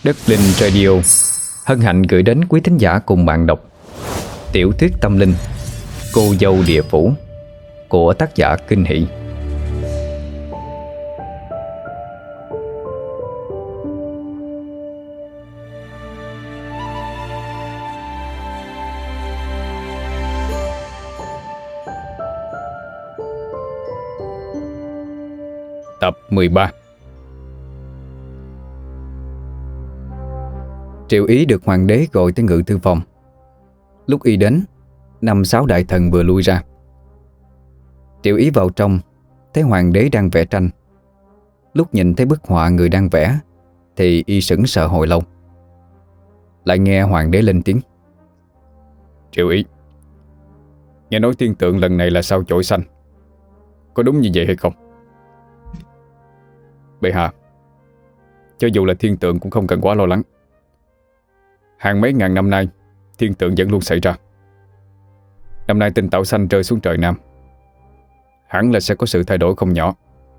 Đất Linh Radio hân hạnh gửi đến quý thính giả cùng bạn đọc tiểu thuyết tâm linh Cô dâu địa phủ của tác giả Kinh Hỷ. Tập 13. Triệu Ý được hoàng đế gọi tới ngự thư phòng. Lúc y đến, 5-6 đại thần vừa lui ra. Triệu Ý vào trong, thấy hoàng đế đang vẽ tranh. Lúc nhìn thấy bức họa người đang vẽ thì y sững sờ hồi lâu. Lại nghe hoàng đế lên tiếng: "Triệu Ý, nghe nói thiên tượng lần này là sao chổi xanh, có đúng như vậy hay không?" "Bệ hạ, cho dù là thiên tượng cũng không cần quá lo lắng. Hàng mấy ngàn năm nay thiên tượng vẫn luôn xảy ra. Năm nay tinh tảo xanh rơi xuống trời Nam, hẳn là sẽ có sự thay đổi không nhỏ."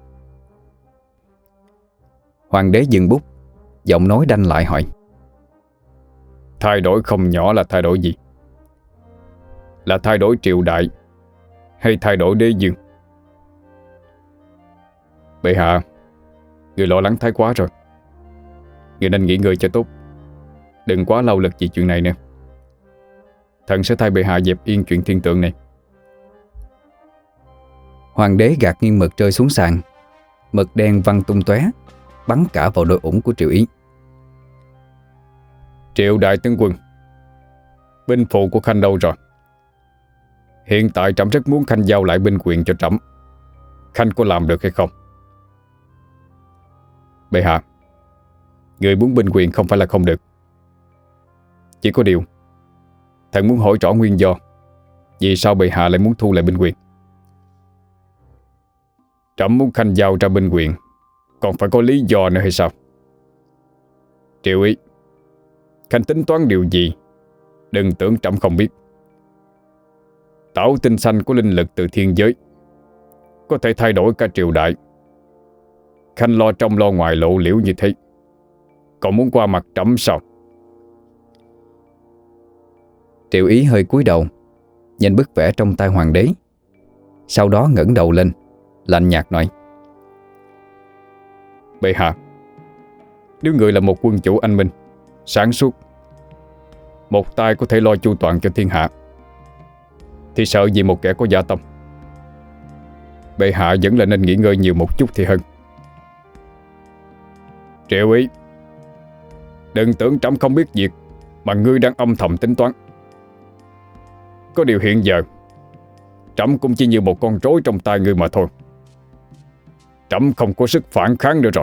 Hoàng đế dừng bút, giọng nói đanh lại hỏi: "Thay đổi không nhỏ là thay đổi gì? Là thay đổi triều đại hay thay đổi đế dương?" "Bệ hạ, người lo lắng thái quá rồi. Người nên nghỉ ngơi cho tốt, đừng quá lao lực vì chuyện này nữa. Thần sẽ thay bệ hạ dẹp yên chuyện thiên tượng này." Hoàng đế gạt nghiêng mực rơi xuống sàn. Mực đen văng tung tóe, bắn cả vào đôi ủng của Triệu Ý. "Triệu đại tướng quân, binh phụ của Khanh đâu rồi? Hiện tại trẫm rất muốn Khanh giao lại binh quyền cho trẫm. Khanh có làm được hay không?" "Bệ hạ, người muốn binh quyền không phải là không được. Chỉ có điều thần muốn hỏi rõ nguyên do vì sao bệ hạ lại muốn thu lại binh quyền." "Trẫm muốn Khanh giao ra binh quyền còn phải có lý do nữa hay sao?" "Triệu Ý, Khanh tính toán điều gì đừng tưởng trẫm không biết. Tảo tinh xanh có linh lực từ thiên giới, có thể thay đổi cả triều đại. Khanh lo trong lo ngoài lộ liễu như thế, còn muốn qua mặt trẫm sao?" Triệu Ý hơi cúi đầu nhìn bức vẽ trong tay hoàng đế, sau đó ngẩng đầu lên, lạnh nhạt nói: "Bệ hạ, nếu người là một quân chủ anh minh, sáng suốt, một tay có thể lo chu toàn cho thiên hạ, thì sợ gì một kẻ có dạ tâm. Bệ hạ vẫn là nên nghỉ ngơi nhiều một chút thì hơn." "Triệu Ý, đừng tưởng trẫm không biết việc mà ngươi đang âm thầm tính toán. Có điều hiện giờ trẫm cũng chỉ như một con rối trong tay ngươi mà thôi. Trẫm không có sức phản kháng nữa rồi."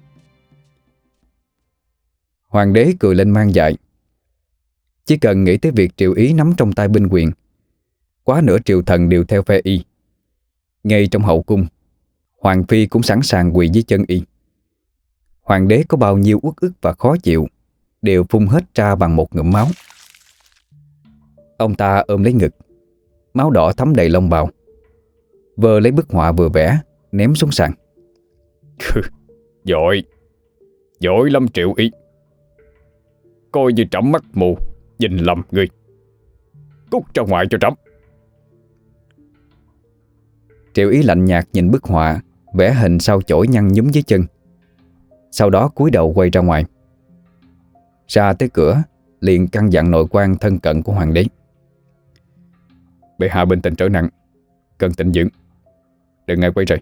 Hoàng đế cười lên man dại. Chỉ cần nghĩ tới việc Triệu Ý nắm trong tay binh quyền, quá nửa triều thần đều theo phe y. Ngay trong hậu cung, hoàng phi cũng sẵn sàng quỳ dưới chân y. Hoàng đế có bao nhiêu uất ức và khó chịu đều phun hết ra bằng một ngụm máu. Ông ta ôm lấy ngực, máu đỏ thấm đầy lông bào, vơ lấy bức họa vừa vẽ ném xuống sàn. Giỏi, giỏi lắm Triệu Ý. Coi như trẫm mắt mù nhìn lầm ngươi. Cút ra ngoài cho trẫm." Triệu Ý lạnh nhạt nhìn bức họa vẽ hình sao chổi nhăn nhúm dưới chân, sau đó cúi đầu quay ra ngoài. Ra tới cửa liền căn dặn nội quan thân cận của hoàng đế: "Bệ hạ bệnh tình trở nặng, cần tĩnh dưỡng, đừng ngại quay rời."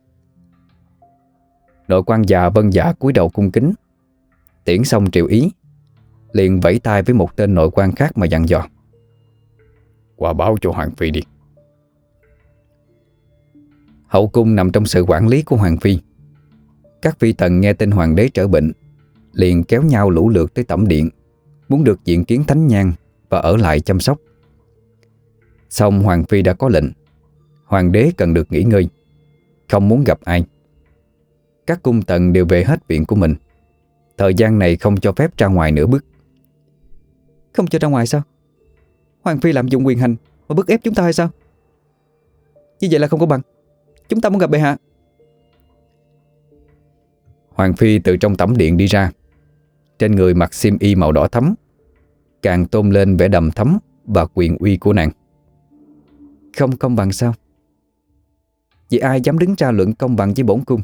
Nội quan già vâng dạ cúi đầu cung kính. Tiễn xong Triệu Ý, liền vẫy tay với một tên nội quan khác mà dặn dò: "Qua báo cho hoàng phi đi." Hậu cung nằm trong sự quản lý của hoàng phi. Các phi tần nghe tin hoàng đế trở bệnh liền kéo nhau lũ lượt tới tẩm điện, muốn được diện kiến thánh nhang và ở lại chăm sóc. Xong hoàng phi đã có lệnh, hoàng đế cần được nghỉ ngơi, không muốn gặp ai. Các cung tần đều về hết viện của mình. Thời gian này không cho phép ra ngoài nửa bước. "Không cho ra ngoài sao? Hoàng phi lạm dụng quyền hành mà bức ép chúng ta hay sao? Như vậy là không có bằng. Chúng ta muốn gặp bệ hạ." Hoàng phi từ trong tẩm điện đi ra, Trên người mặc xiêm y màu đỏ thẫm, càng tôn lên vẻ đầm thắm và quyền uy của nàng. Không công bằng sao? Vì ai dám đứng ra luận công bằng với bổn cung?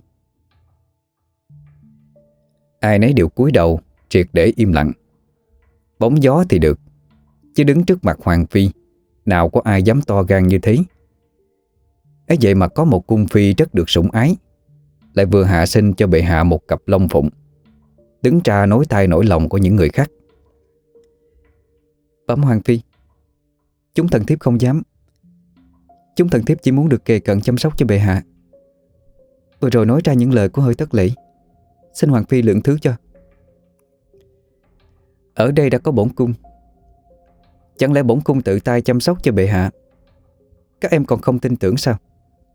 Ai nấy đều cúi đầu, triệt để im lặng. Bóng gió thì được, chứ đứng trước mặt hoàng phi, nào có ai dám to gan như thế. Ấy vậy mà có một cung phi rất được sủng ái, lại vừa hạ sinh cho bệ hạ một cặp long phụng, đứng ra nối tay nỗi lòng của những người khác. Bẩm hoàng phi, chúng thần thiếp không dám. Chúng thần thiếp chỉ muốn được kề cận chăm sóc cho bệ hạ. Vừa rồi nói ra những lời của hơi thất lễ, xin hoàng phi lượng thứ cho. Ở đây đã có bổn cung, chẳng lẽ bổn cung tự tay chăm sóc cho bệ hạ, các em còn không tin tưởng sao?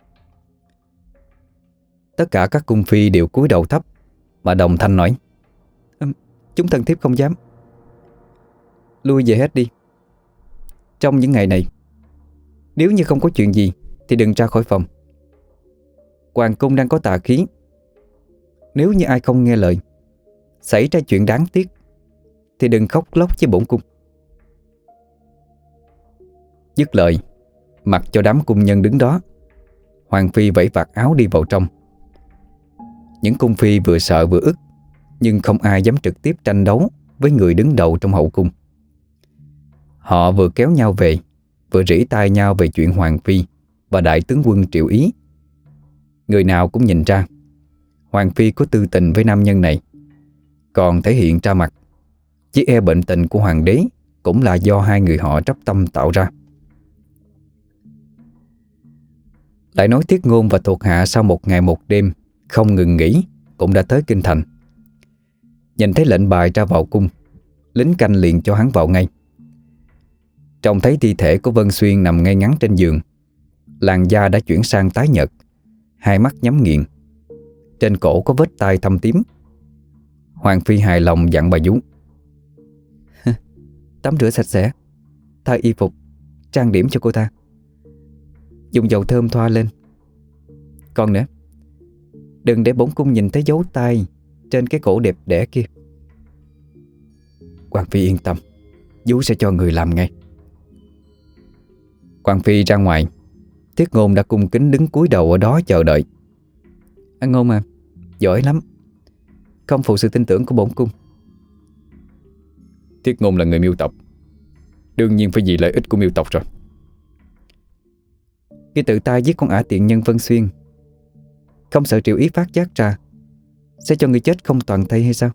Tất cả các cung phi đều cúi đầu thấp mà đồng thanh nói: Chúng thần thiếp không dám. Lui về hết đi. Trong những ngày này, nếu như không có chuyện gì thì đừng ra khỏi phòng. Hoàng cung đang có tà khí. Nếu như ai không nghe lời, xảy ra chuyện đáng tiếc, thì đừng khóc lóc với bổn cung. Dứt lời, mặc cho đám cung nhân đứng đó, hoàng phi vẫy vạt áo đi vào trong. Những cung phi vừa sợ vừa ức, nhưng không ai dám trực tiếp tranh đấu với người đứng đầu trong hậu cung. Họ vừa kéo nhau về, vừa rỉ tai nhau về chuyện hoàng phi và đại tướng quân Triệu Ý. Người nào cũng nhìn ra hoàng phi có tư tình với nam nhân này, còn thể hiện ra mặt, chỉ e bệnh tình của hoàng đế cũng là do hai người họ trắp tâm tạo ra. Lại nói Thiết Ngôn và thuộc hạ sau một ngày một đêm không ngừng nghỉ cũng đã tới kinh thành. Nhìn thấy lệnh bài ra vào cung, lính canh liền cho hắn vào ngay. Trông thấy thi thể của Vân Xuyên nằm ngay ngắn trên giường, làn da đã chuyển sang tái nhợt, hai mắt nhắm nghiền, trên cổ có vết tai thâm tím. Hoàng phi hài lòng dặn bà vú: Tắm rửa sạch sẽ, thay y phục, trang điểm cho cô ta, dùng dầu thơm thoa lên. Còn nữa, đừng để bổn cung nhìn thấy dấu tay trên cái cổ đẹp đẽ kia. Hoàng phi yên tâm, vú sẽ cho người làm ngay. Hoàng phi ra ngoài, Thiết Ngôn đã cung kính đứng cúi đầu ở đó chờ đợi. Anh Ngôn à, giỏi lắm, không phụ sự tin tưởng của bổn cung. Thiết Ngôn là người Miêu tộc, đương nhiên phải vì lợi ích của Miêu tộc rồi. Khi tự tay giết con ả tiện nhân Vân Xuyên, không sợ Triệu Ý phát giác ra sẽ cho người chết không toàn thây hay sao?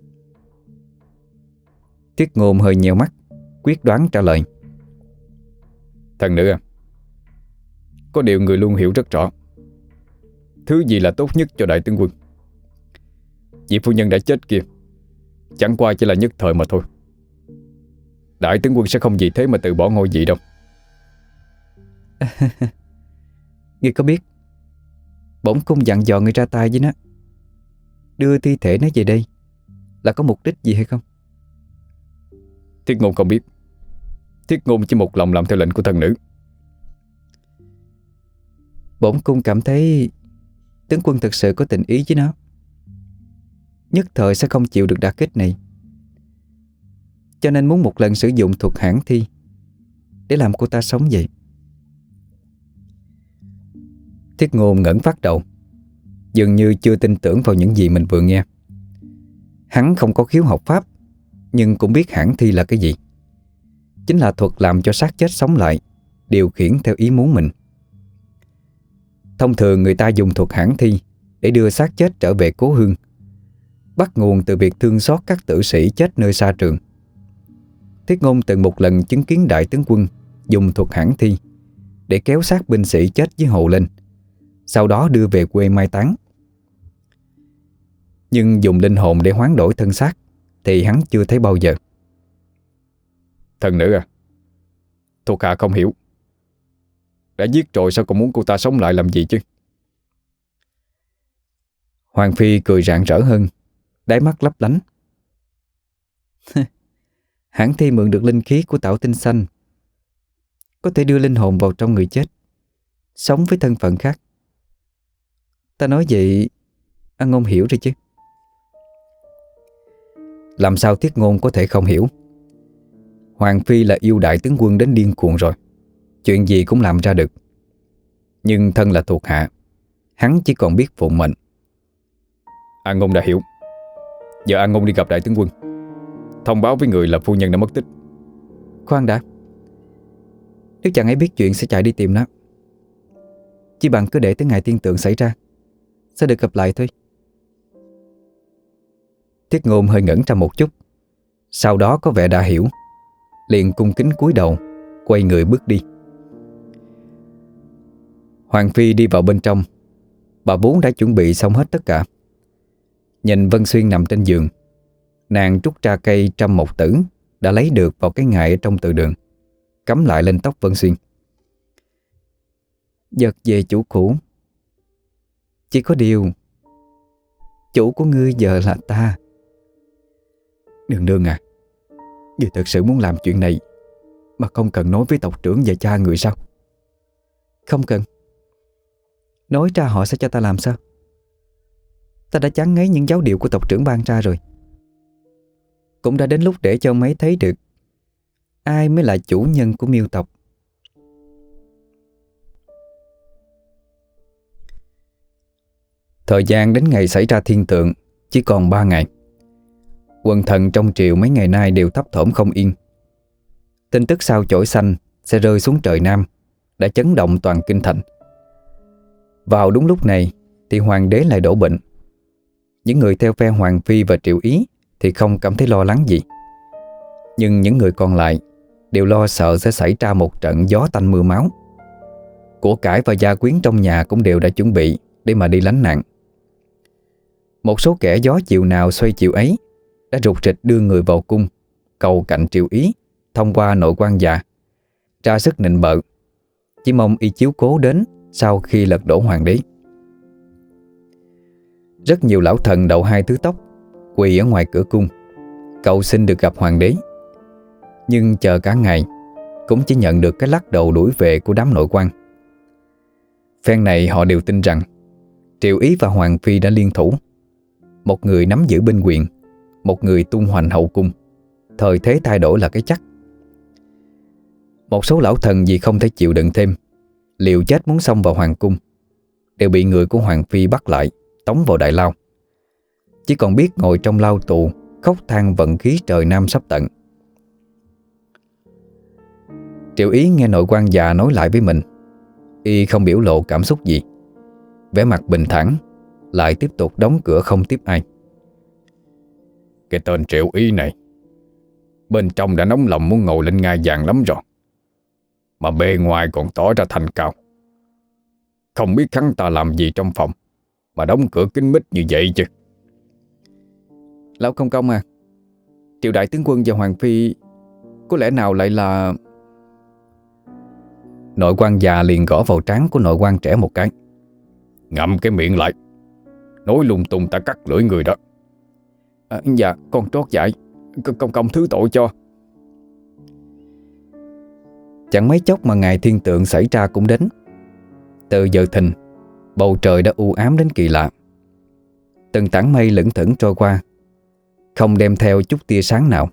Thiết Ngôn hơi nheo mắt, quyết đoán trả lời: Thần nữ à, có điều người luôn hiểu rất rõ, thứ gì là tốt nhất cho đại tướng quân. Vị phu nhân đã chết kia chẳng qua chỉ là nhất thời mà thôi. Đại tướng quân sẽ không vì thế mà từ bỏ ngôi vị đâu. Ngươi có biết bổn cung dặn dò người ra tay với nó, đưa thi thể nó về đây là có mục đích gì hay không? Thiết Ngôn không biết. Thiết Ngôn chỉ một lòng làm theo lệnh của thần nữ. Bổn cung cảm thấy tướng quân thực sự có tình ý với nó, nhất thời sẽ không chịu được đả kích này, cho nên muốn một lần sử dụng thuật hãn thi để làm cô ta sống vậy. Thiết Ngôn ngẩng phát đầu, dường như chưa tin tưởng vào những gì mình vừa nghe. Hắn không có khiếu học pháp, nhưng cũng biết hãn thi là cái gì. Chính là thuật làm cho xác chết sống lại, điều khiển theo ý muốn mình. Thông thường người ta dùng thuật hãn thi để đưa xác chết trở về cố hương, bắt nguồn từ việc thương xót các tử sĩ chết nơi xa trường. Thiết Ngôn từng một lần chứng kiến đại tướng quân dùng thuật hãn thi để kéo xác binh sĩ chết dưới hồ lên, sau đó đưa về quê mai táng. Nhưng dùng linh hồn để hoán đổi thân xác thì hắn chưa thấy bao giờ. Thần nữ à, thuộc hạ không hiểu. Đã giết rồi sao còn muốn cô ta sống lại làm gì chứ? Hoàng phi cười rạng rỡ hơn, đáy mắt lấp lánh. Hãn thi mượn được linh khí của Tảo Tinh Xanh, có thể đưa linh hồn vào trong người chết, sống với thân phận khác. Ta nói vậy anh Ngôn hiểu rồi chứ? Làm sao Thiết Ngôn có thể không hiểu. Hoàng Phi là yêu đại tướng quân đến điên cuồng rồi, chuyện gì cũng làm ra được. Nhưng thân là thuộc hạ, hắn chỉ còn biết phụng mệnh. An Ngôn đã hiểu. Giờ An Ngôn đi gặp đại tướng quân, thông báo với người là phu nhân đã mất tích. Khoan đã. Nếu chàng ấy biết chuyện sẽ chạy đi tìm nó. Chỉ bằng cứ để tới ngày thiên tượng xảy ra sẽ được gặp lại thôi. Thiết Ngôn hơi ngẩn ra một chút, sau đó có vẻ đã hiểu, liền cung kính cúi đầu, quay người bước đi. Hoàng Phi đi vào bên trong. Bà vốn đã chuẩn bị xong hết tất cả. Nhìn Vân Xuyên nằm trên giường, nàng trút ra cây trăm mộc tử đã lấy được vào cái ngải ở trong từ đường, cắm lại lên tóc Vân Xuyên. Giật về chủ cũ. Chỉ có điều chủ của ngươi giờ là ta. Nương nương à, người thật sự muốn làm chuyện này mà không cần nói với tộc trưởng và cha người sao? Không cần. Nói ra họ sẽ cho ta làm sao? Ta đã chán ngấy những dấu điệu của tộc trưởng ban ra rồi. Cũng đã đến lúc để cho ông ấy thấy được ai mới là chủ nhân của Miêu tộc. Thời gian đến ngày xảy ra thiên tượng chỉ còn 3 ngày. Quần thần trong triều mấy ngày nay đều thấp thỏm không yên. Tin tức sao chổi xanh sẽ rơi xuống trời Nam đã chấn động toàn kinh thành. Vào đúng lúc này thì hoàng đế lại đổ bệnh. Những người theo phe Hoàng Phi và Triệu Ý thì không cảm thấy lo lắng gì. Nhưng những người còn lại đều lo sợ sẽ xảy ra một trận gió tanh mưa máu. Của cải và gia quyến trong nhà cũng đều đã chuẩn bị để mà đi lánh nạn. Một số kẻ gió chiều nào xoay chiều ấy đã rục rịch đưa người vào cung cầu cạnh Triệu Ý thông qua nội quan già, ra sức nịnh bợ, chỉ mong y chiếu cố đến sau khi lật đổ hoàng đế. Rất nhiều lão thần đầu hai thứ tóc quỳ ở ngoài cửa cung cầu xin được gặp hoàng đế. Nhưng chờ cả ngày cũng chỉ nhận được cái lắc đầu đuổi về của đám nội quan. Phen này họ đều tin rằng Triệu Ý và Hoàng Phi đã liên thủ, một người nắm giữ binh quyền, một người tung hoành hậu cung. Thời thế thay đổi là cái chắc. Một số lão thần vì không thể chịu đựng thêm, liều chết muốn xông vào hoàng cung, đều bị người của Hoàng Phi bắt lại, tống vào đại lao. Chỉ còn biết ngồi trong lao tù khóc than vận khí trời Nam sắp tận. Triệu Ý nghe nội quan già nói lại với mình, y không biểu lộ cảm xúc gì, vẻ mặt bình thản, lại tiếp tục đóng cửa không tiếp ai. Cái tên Triệu Ý này bên trong đã nóng lòng muốn ngồi lên ngai vàng lắm rồi, mà bề ngoài còn tỏ ra thành cao. Không biết hắn ta làm gì trong phòng mà đóng cửa kín mít như vậy chứ. Lão công công à, Triệu đại tướng quân và Hoàng Phi có lẽ nào lại là... Nội quan già liền gõ vào trán của nội quan trẻ một cái. Ngậm cái miệng lại, nói lung tung ta cắt lưỡi người đó. Dạ con trót dại, công công thứ tội cho. Chẳng mấy chốc mà ngày thiên tượng xảy ra cũng đến. Từ giờ thìn, bầu trời đã u ám đến kỳ lạ. Từng tảng mây lững thững trôi qua, không đem theo chút tia sáng nào.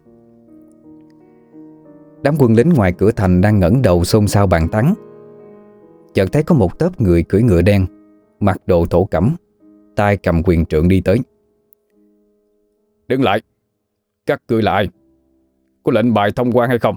Đám quân lính ngoài cửa thành đang ngẩng đầu xôn xao bàn tán. Chợt thấy có một tớp người cưỡi ngựa đen, mặc đồ thổ cẩm, tay cầm quyền trượng đi tới. Đứng lại, các ngươi là ai? Có lệnh bài thông quan hay không?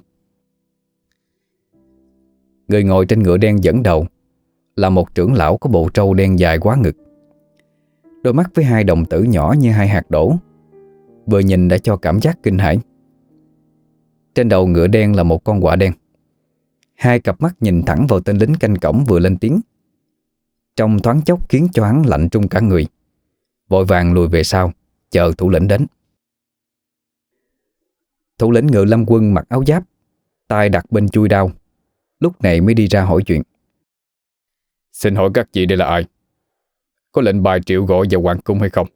Người ngồi trên ngựa đen dẫn đầu là một trưởng lão có bộ trâu đen dài quá ngực, đôi mắt với hai đồng tử nhỏ như hai hạt đỗ, vừa nhìn đã cho cảm giác kinh hãi. Trên đầu ngựa đen là một con quạ đen. Hai cặp mắt nhìn thẳng vào tên lính canh cổng vừa lên tiếng, trong thoáng chốc khiến cho hắn lạnh trung cả người, vội vàng lùi về sau chờ thủ lĩnh đến. Thủ lĩnh Ngự Lâm quân mặc áo giáp, tay đặt bên chuôi đao, lúc này mới đi ra hỏi chuyện. Xin hỏi các vị đây là ai? Có lệnh bài triệu gọi vào hoàng cung hay không?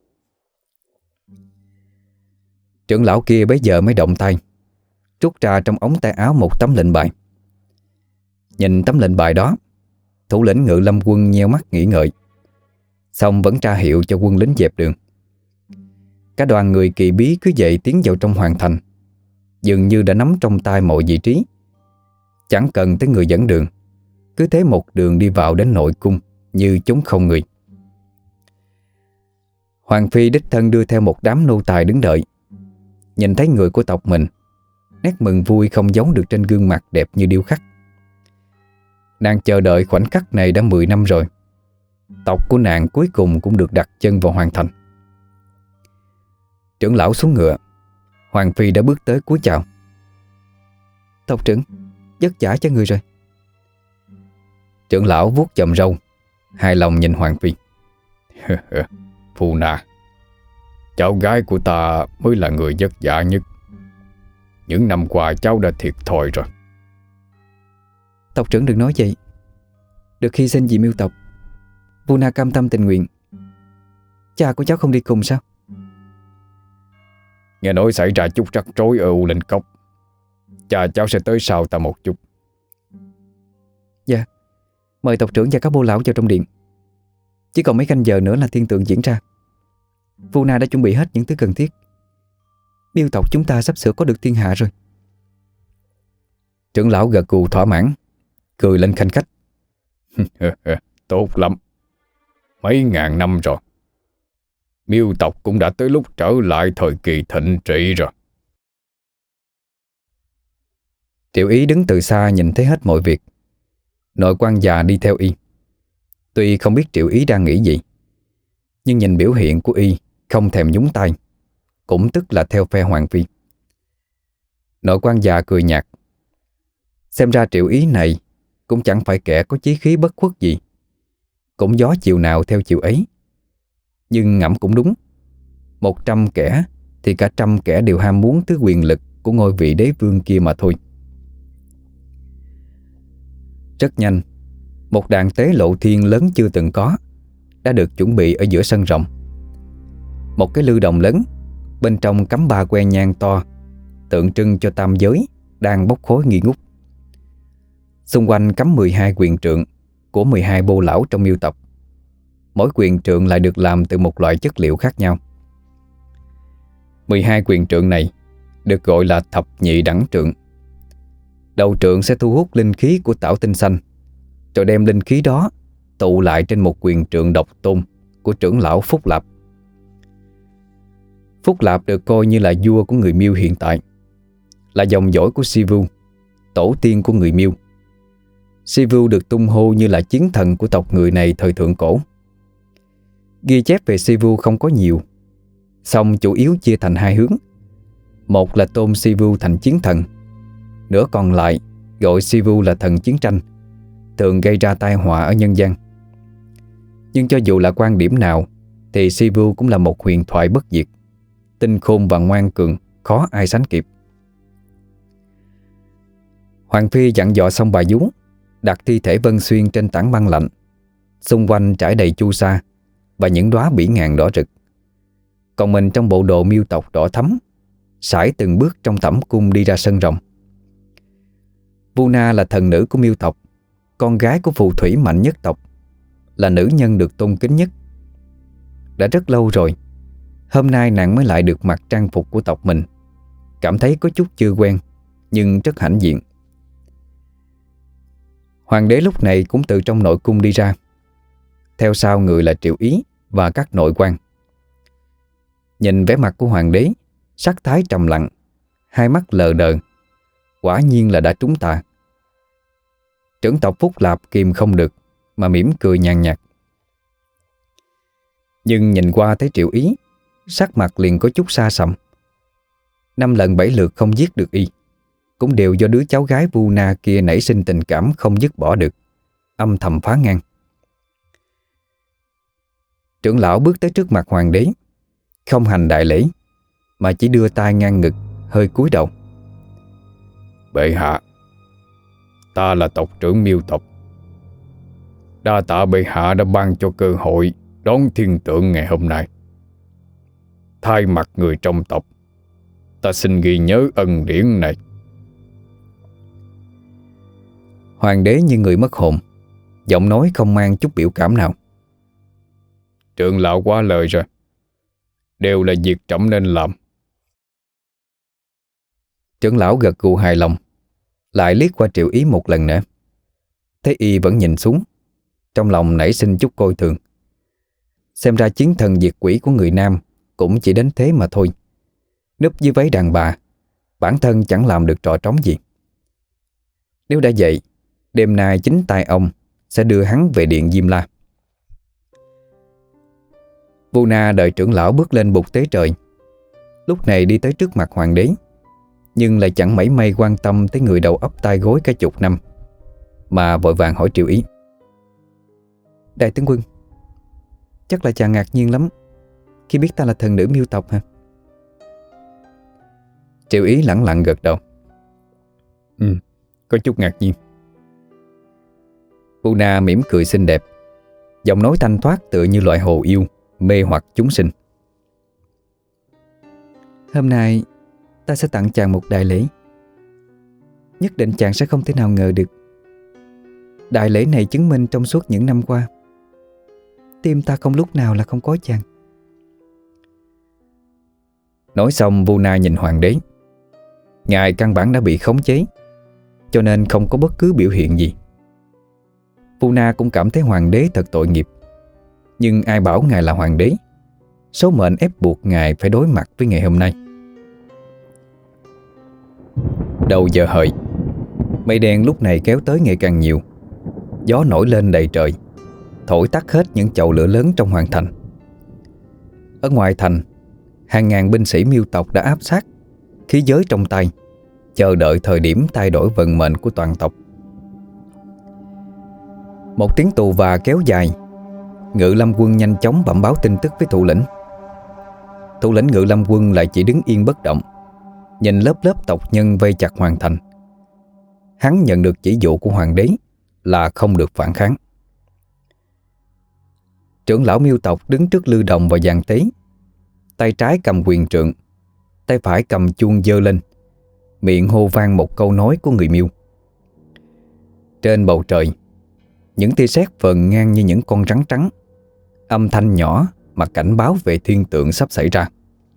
Trưởng lão kia bấy giờ mới động tay, rút ra trong ống tay áo một tấm lệnh bài. Nhìn tấm lệnh bài đó, thủ lĩnh Ngự Lâm quân nheo mắt nghĩ ngợi, xong vẫn tra hiệu cho quân lính dẹp đường. Cả đoàn người kỳ bí cứ vậy tiến vào trong hoàng thành, dường như đã nắm trong tay mọi vị trí. Chẳng cần tới người dẫn đường, cứ thế một đường đi vào đến nội cung như chốn không người. Hoàng phi đích thân đưa theo một đám nô tài đứng đợi. Nhìn thấy người của tộc mình, nét mừng vui không giấu được trên gương mặt đẹp như điêu khắc. Nàng chờ đợi khoảnh khắc này đã 10 năm rồi. Tộc của nàng cuối cùng cũng được đặt chân vào hoàng thành. Trưởng lão xuống ngựa, Hoàng phi đã bước tới cúi chào. Tộc trưởng, vất vả cho người rồi. Trưởng lão vuốt chòm râu, hài lòng nhìn Hoàng phi. Phù Na, cháu gái của ta mới là người vất vả nhất. Những năm qua cháu đã thiệt thòi rồi. Tộc trưởng đừng nói vậy. Được hy sinh vì Miêu tộc, Vu Na cam tâm tình nguyện. Cha của cháu không đi cùng sao? Nghe nói xảy ra chút rắc rối ở U Linh Cốc. Cha cháu sẽ tới sau ta một chút. Dạ, mời tộc trưởng và các bô lão vào trong điện. Chỉ còn mấy canh giờ nữa là thiên tượng diễn ra. Vu Na đã chuẩn bị hết những thứ cần thiết. Miêu tộc chúng ta sắp sửa có được thiên hạ rồi. Trưởng lão gật gù thỏa mãn, cười lên khanh khách. Tốt lắm. Mấy ngàn năm rồi, Miêu tộc cũng đã tới lúc trở lại thời kỳ thịnh trị rồi. Triệu Ý đứng từ xa nhìn thấy hết mọi việc. Nội quan già đi theo y. Tuy không biết Triệu Ý đang nghĩ gì, nhưng nhìn biểu hiện của y không thèm nhúng tay, cũng tức là theo phe Hoàng phi. Nội quan già cười nhạt. Xem ra Triệu Ý này cũng chẳng phải kẻ có chí khí bất khuất gì, cũng gió chiều nào theo chiều ấy. Nhưng ngẫm cũng đúng, 100 kẻ thì cả trăm kẻ đều ham muốn thứ quyền lực của ngôi vị đế vương kia mà thôi. Rất nhanh, một đàn tế lộ thiên lớn chưa từng có đã được chuẩn bị ở giữa sân rộng. Một cái lư đồng lớn, bên trong cắm 3 que nhang to, tượng trưng cho tam giới đang bốc khói nghi ngút. Xung quanh cắm 12 quyền trượng của 12 bô lão trong Miêu tộc. Mỗi quyền trượng lại được làm từ một loại chất liệu khác nhau. 12 quyền trượng này được gọi là thập nhị đẳng trượng. Đầu trượng sẽ thu hút linh khí của Tảo Tinh Xanh, rồi đem linh khí đó tụ lại trên một quyền trượng độc tôn của trưởng lão Phúc Lạp. Phúc Lạp được coi như là vua của người Miêu hiện tại, là dòng dõi của Sivu, tổ tiên của người Miêu. Sivu được tung hô như là chiến thần của tộc người này thời thượng cổ. Ghi chép về Sivu không có nhiều, song chủ yếu chia thành hai hướng. Một là tôn Sivu thành chiến thần, nửa còn lại gọi Sivu là thần chiến tranh, thường gây ra tai họa ở nhân gian. Nhưng cho dù là quan điểm nào thì Sivu cũng là một huyền thoại bất diệt, tinh khôn và ngoan cường, khó ai sánh kịp. Hoàng phi dặn dò xong bài vú, đặt thi thể Vân Xuyên trên tảng băng lạnh, xung quanh trải đầy chu sa và những đóa bỉ ngạn đỏ rực. Còn mình trong bộ đồ Miêu tộc đỏ thắm, sải từng bước trong tẩm cung đi ra sân rộng. Vu Na là thần nữ của Miêu tộc, con gái của phù thủy mạnh nhất tộc, là nữ nhân được tôn kính nhất. Đã rất lâu rồi, hôm nay nàng mới lại được mặc trang phục của tộc mình, cảm thấy có chút chưa quen, nhưng rất hãnh diện. Hoàng đế lúc này cũng từ trong nội cung đi ra. Theo sau người là Triệu Ý và các nội quan. Nhìn vẻ mặt của hoàng đế, sắc thái trầm lặng, hai mắt lờ đờ, quả nhiên là đã trúng tà. Trưởng tộc Phúc Lạp kìm không được mà mỉm cười nhàn nhạt. Nhưng nhìn qua thấy Triệu Ý, sắc mặt liền có chút xa sầm. 5 lần 7 lượt không giết được y, cũng đều do đứa cháu gái Vu Na kia nảy sinh tình cảm không dứt bỏ được, âm thầm phá ngang. Trưởng lão bước tới trước mặt hoàng đế, không hành đại lễ mà chỉ đưa tay ngang ngực, hơi cúi đầu. Bệ hạ, ta là tộc trưởng Miêu tộc. Đa tạ bệ hạ đã ban cho cơ hội đón thiên tượng ngày hôm nay. Thay mặt người trong tộc, ta xin ghi nhớ ân điển này. Hoàng đế như người mất hồn, giọng nói không mang chút biểu cảm nào. Trưởng lão quá lời rồi. đều là việc trẫm nên làm. Trưởng lão gật gù hài lòng, lại liếc qua Triệu Ý một lần nữa. Thấy y vẫn nhìn xuống, trong lòng nảy sinh chút coi thường. Xem ra chiến thần diệt quỷ của người Nam cũng chỉ đến thế mà thôi. Núp dưới váy đàn bà, bản thân chẳng làm được trò trống gì. Nếu đã vậy, đêm nay chính tay ông sẽ đưa hắn về điện Diêm La. Vu Na đợi trưởng lão bước lên bục tế trời, lúc này đi tới trước mặt hoàng đế, nhưng lại chẳng mảy may quan tâm tới người đầu ấp tai gối cả chục năm, mà vội vàng hỏi Triệu Ý. Đại tướng quân, chắc là chàng ngạc nhiên lắm khi biết ta là thần nữ Miêu tộc hả? Triệu Ý lẳng lặng gật đầu. Có chút ngạc nhiên. Vu Na mỉm cười xinh đẹp, giọng nói thanh thoát tựa như loại hồ yêu mê hoặc chúng sinh. Hôm nay ta sẽ tặng chàng một đại lễ. Nhất định chàng sẽ không thể nào ngờ được. Đại lễ này chứng minh trong suốt những năm qua, tim ta không lúc nào là không có chàng. Nói xong, Vu Na nhìn hoàng đế. Ngài căn bản đã bị khống chế, cho nên không có bất cứ biểu hiện gì. Vu Na cũng cảm thấy hoàng đế thật tội nghiệp, nhưng ai bảo ngài là hoàng đế, số mệnh ép buộc ngài phải đối mặt với ngày hôm nay. Đầu giờ hợi, mây đen lúc này kéo tới ngày càng nhiều. Gió nổi lên đầy trời, thổi tắt hết những chậu lửa lớn trong hoàng thành. Ở ngoài thành, hàng ngàn binh sĩ Miêu tộc đã áp sát, khí giới trong tay, chờ đợi thời điểm thay đổi vận mệnh của toàn tộc. Một tiếng tù và kéo dài, Ngự Lâm quân nhanh chóng bẩm báo tin tức với thủ lĩnh. Thủ lĩnh Ngự Lâm quân lại chỉ đứng yên bất động, nhìn lớp lớp tộc nhân vây chặt hoàng thành. Hắn nhận được chỉ dụ của hoàng đế là không được phản kháng. Trưởng lão Miêu tộc đứng trước lư đồng và giàn tế, tay trái cầm quyền trượng, tay phải cầm chuông giơ lên, miệng hô vang một câu nói của người Miêu. Trên bầu trời, những tia sét vờn ngang như những con rắn trắng, âm thanh nhỏ mà cảnh báo về thiên tượng sắp xảy ra.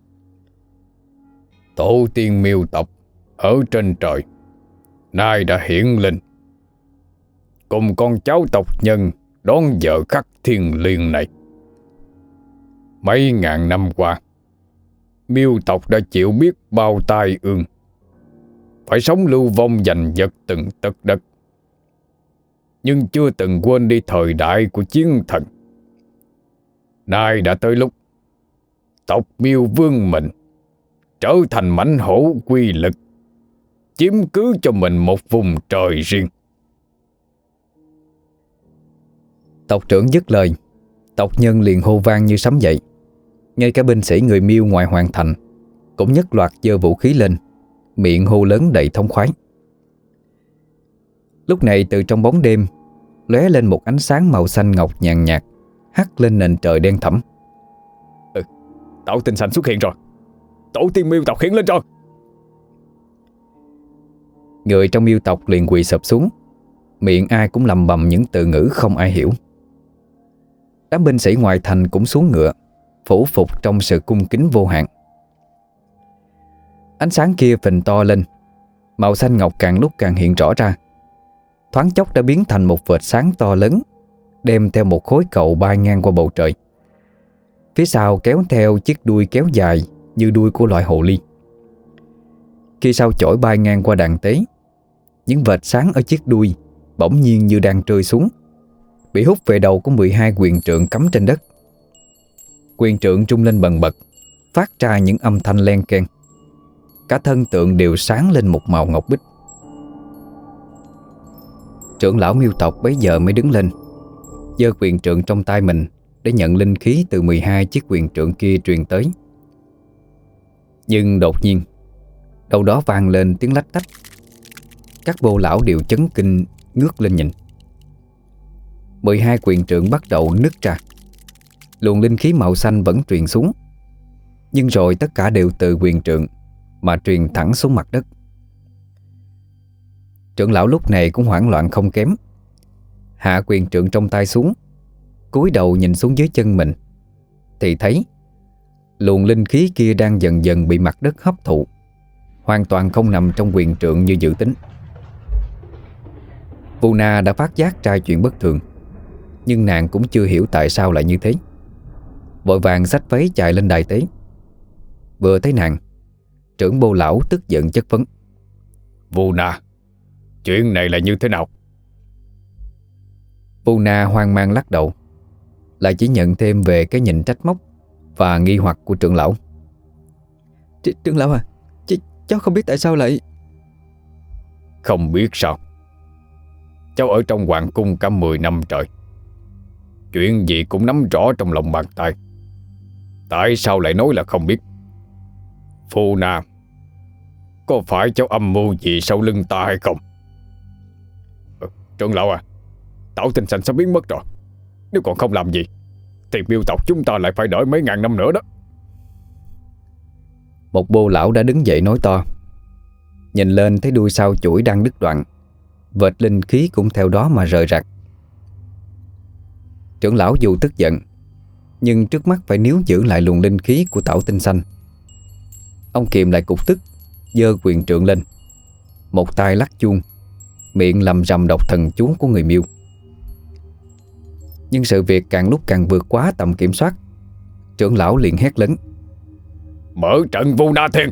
Tổ tiên Miêu tộc ở trên trời nay đã hiển linh, cùng con cháu tộc nhân đón giờ khắc thiêng liêng này. Mấy ngàn năm qua, Miêu tộc đã chịu biết bao tai ương, phải sống lưu vong giành giật từng tấc đất, nhưng chưa từng quên đi thời đại của chiến thần. Nay đã tới lúc tộc Miêu vương mình trở thành mãnh hổ quy lực, chiếm cứ cho mình một vùng trời riêng. Tộc trưởng dứt lời, tộc nhân liền hô vang như sấm dậy. Ngay cả binh sĩ người Miêu ngoài hoàng thành cũng nhất loạt giơ vũ khí lên, miệng hô lớn đầy thông khoái. Lúc này từ trong bóng đêm lóe lên một ánh sáng màu xanh ngọc nhàn nhạt, hắt lên nền trời đen thẫm. Tổ tinh xanh xuất hiện rồi, tổ tiên Miêu tộc hiển lên rồi. Người trong Miêu tộc liền quỳ sụp xuống, miệng ai cũng lầm bầm những từ ngữ không ai hiểu. Đám binh sĩ ngoài thành cũng xuống ngựa, phủ phục trong sự cung kính vô hạn. Ánh sáng kia phình to lên, màu xanh ngọc càng lúc càng hiện rõ ra, thoáng chốc đã biến thành một vệt sáng to lớn, đem theo một khối cầu bay ngang qua bầu trời. Phía sau kéo theo chiếc đuôi kéo dài như đuôi của loại hồ ly. Khi sao chổi bay ngang qua đàn tế, những vệt sáng ở chiếc đuôi bỗng nhiên như đang rơi xuống, bị hút về đầu của 12 quyền trượng cắm trên đất. Quyền trượng trung lên bần bật, phát ra những âm thanh len keng. Cả thân tượng đều sáng lên một màu ngọc bích. Trưởng lão Miêu tộc bấy giờ mới đứng lên, giơ quyền trượng trong tay mình để nhận linh khí từ 12 chiếc quyền trượng kia truyền tới. Nhưng đột nhiên, đâu đó vang lên tiếng lách tách. Các bô lão đều chấn kinh ngước lên nhìn. 12 quyền trượng bắt đầu nứt ra. Luồng linh khí màu xanh vẫn truyền xuống, nhưng rồi tất cả đều từ quyền trượng mà truyền thẳng xuống mặt đất. Trưởng lão lúc này cũng hoảng loạn không kém, hạ quyền trượng trong tay xuống, cúi đầu nhìn xuống dưới chân mình, thì thấy Luồng linh khí kia đang dần dần bị mặt đất hấp thụ, hoàn toàn không nằm trong quyền trượng như dự tính. Vuna đã phát giác ra chuyện bất thường, nhưng nàng cũng chưa hiểu tại sao lại như thế. Vội vàng xách váy chạy lên đài tế. Vừa thấy nàng, trưởng Bô lão tức giận chất vấn: Vuna, chuyện này là như thế nào? Vuna hoang mang lắc đầu, lại chỉ nhận thêm về cái nhìn trách móc và nghi hoặc của trưởng lão. Trưởng lão à, cháu không biết tại sao lại... Không biết sao? Cháu ở trong hoàng cung cả 10 năm trời, chuyện gì cũng nắm rõ trong lòng bàn tay. Tại sao lại nói là không biết? Vuna, có phải cháu âm mưu gì sau lưng ta hay không? Trưởng lão à, Tảo Tinh Xanh sắp biến mất rồi. Nếu còn không làm gì thì miêu tộc chúng ta lại phải đợi mấy ngàn năm nữa đó. Một Bô lão đã đứng dậy nói to. Nhìn lên thấy đuôi sao chuỗi đang đứt đoạn, vệt linh khí cũng theo đó mà rời rạc. Trưởng lão dù tức giận, nhưng trước mắt phải níu giữ lại luồng linh khí của Tảo Tinh Xanh. Ông kiềm lại cục tức, giơ quyền trượng lên, một tay lắc chuông, miệng lầm rầm đọc thần chú của người Miêu. Nhưng sự việc càng lúc càng vượt quá tầm kiểm soát. Trưởng lão liền hét lớn: Mở trận Vuna Thiên!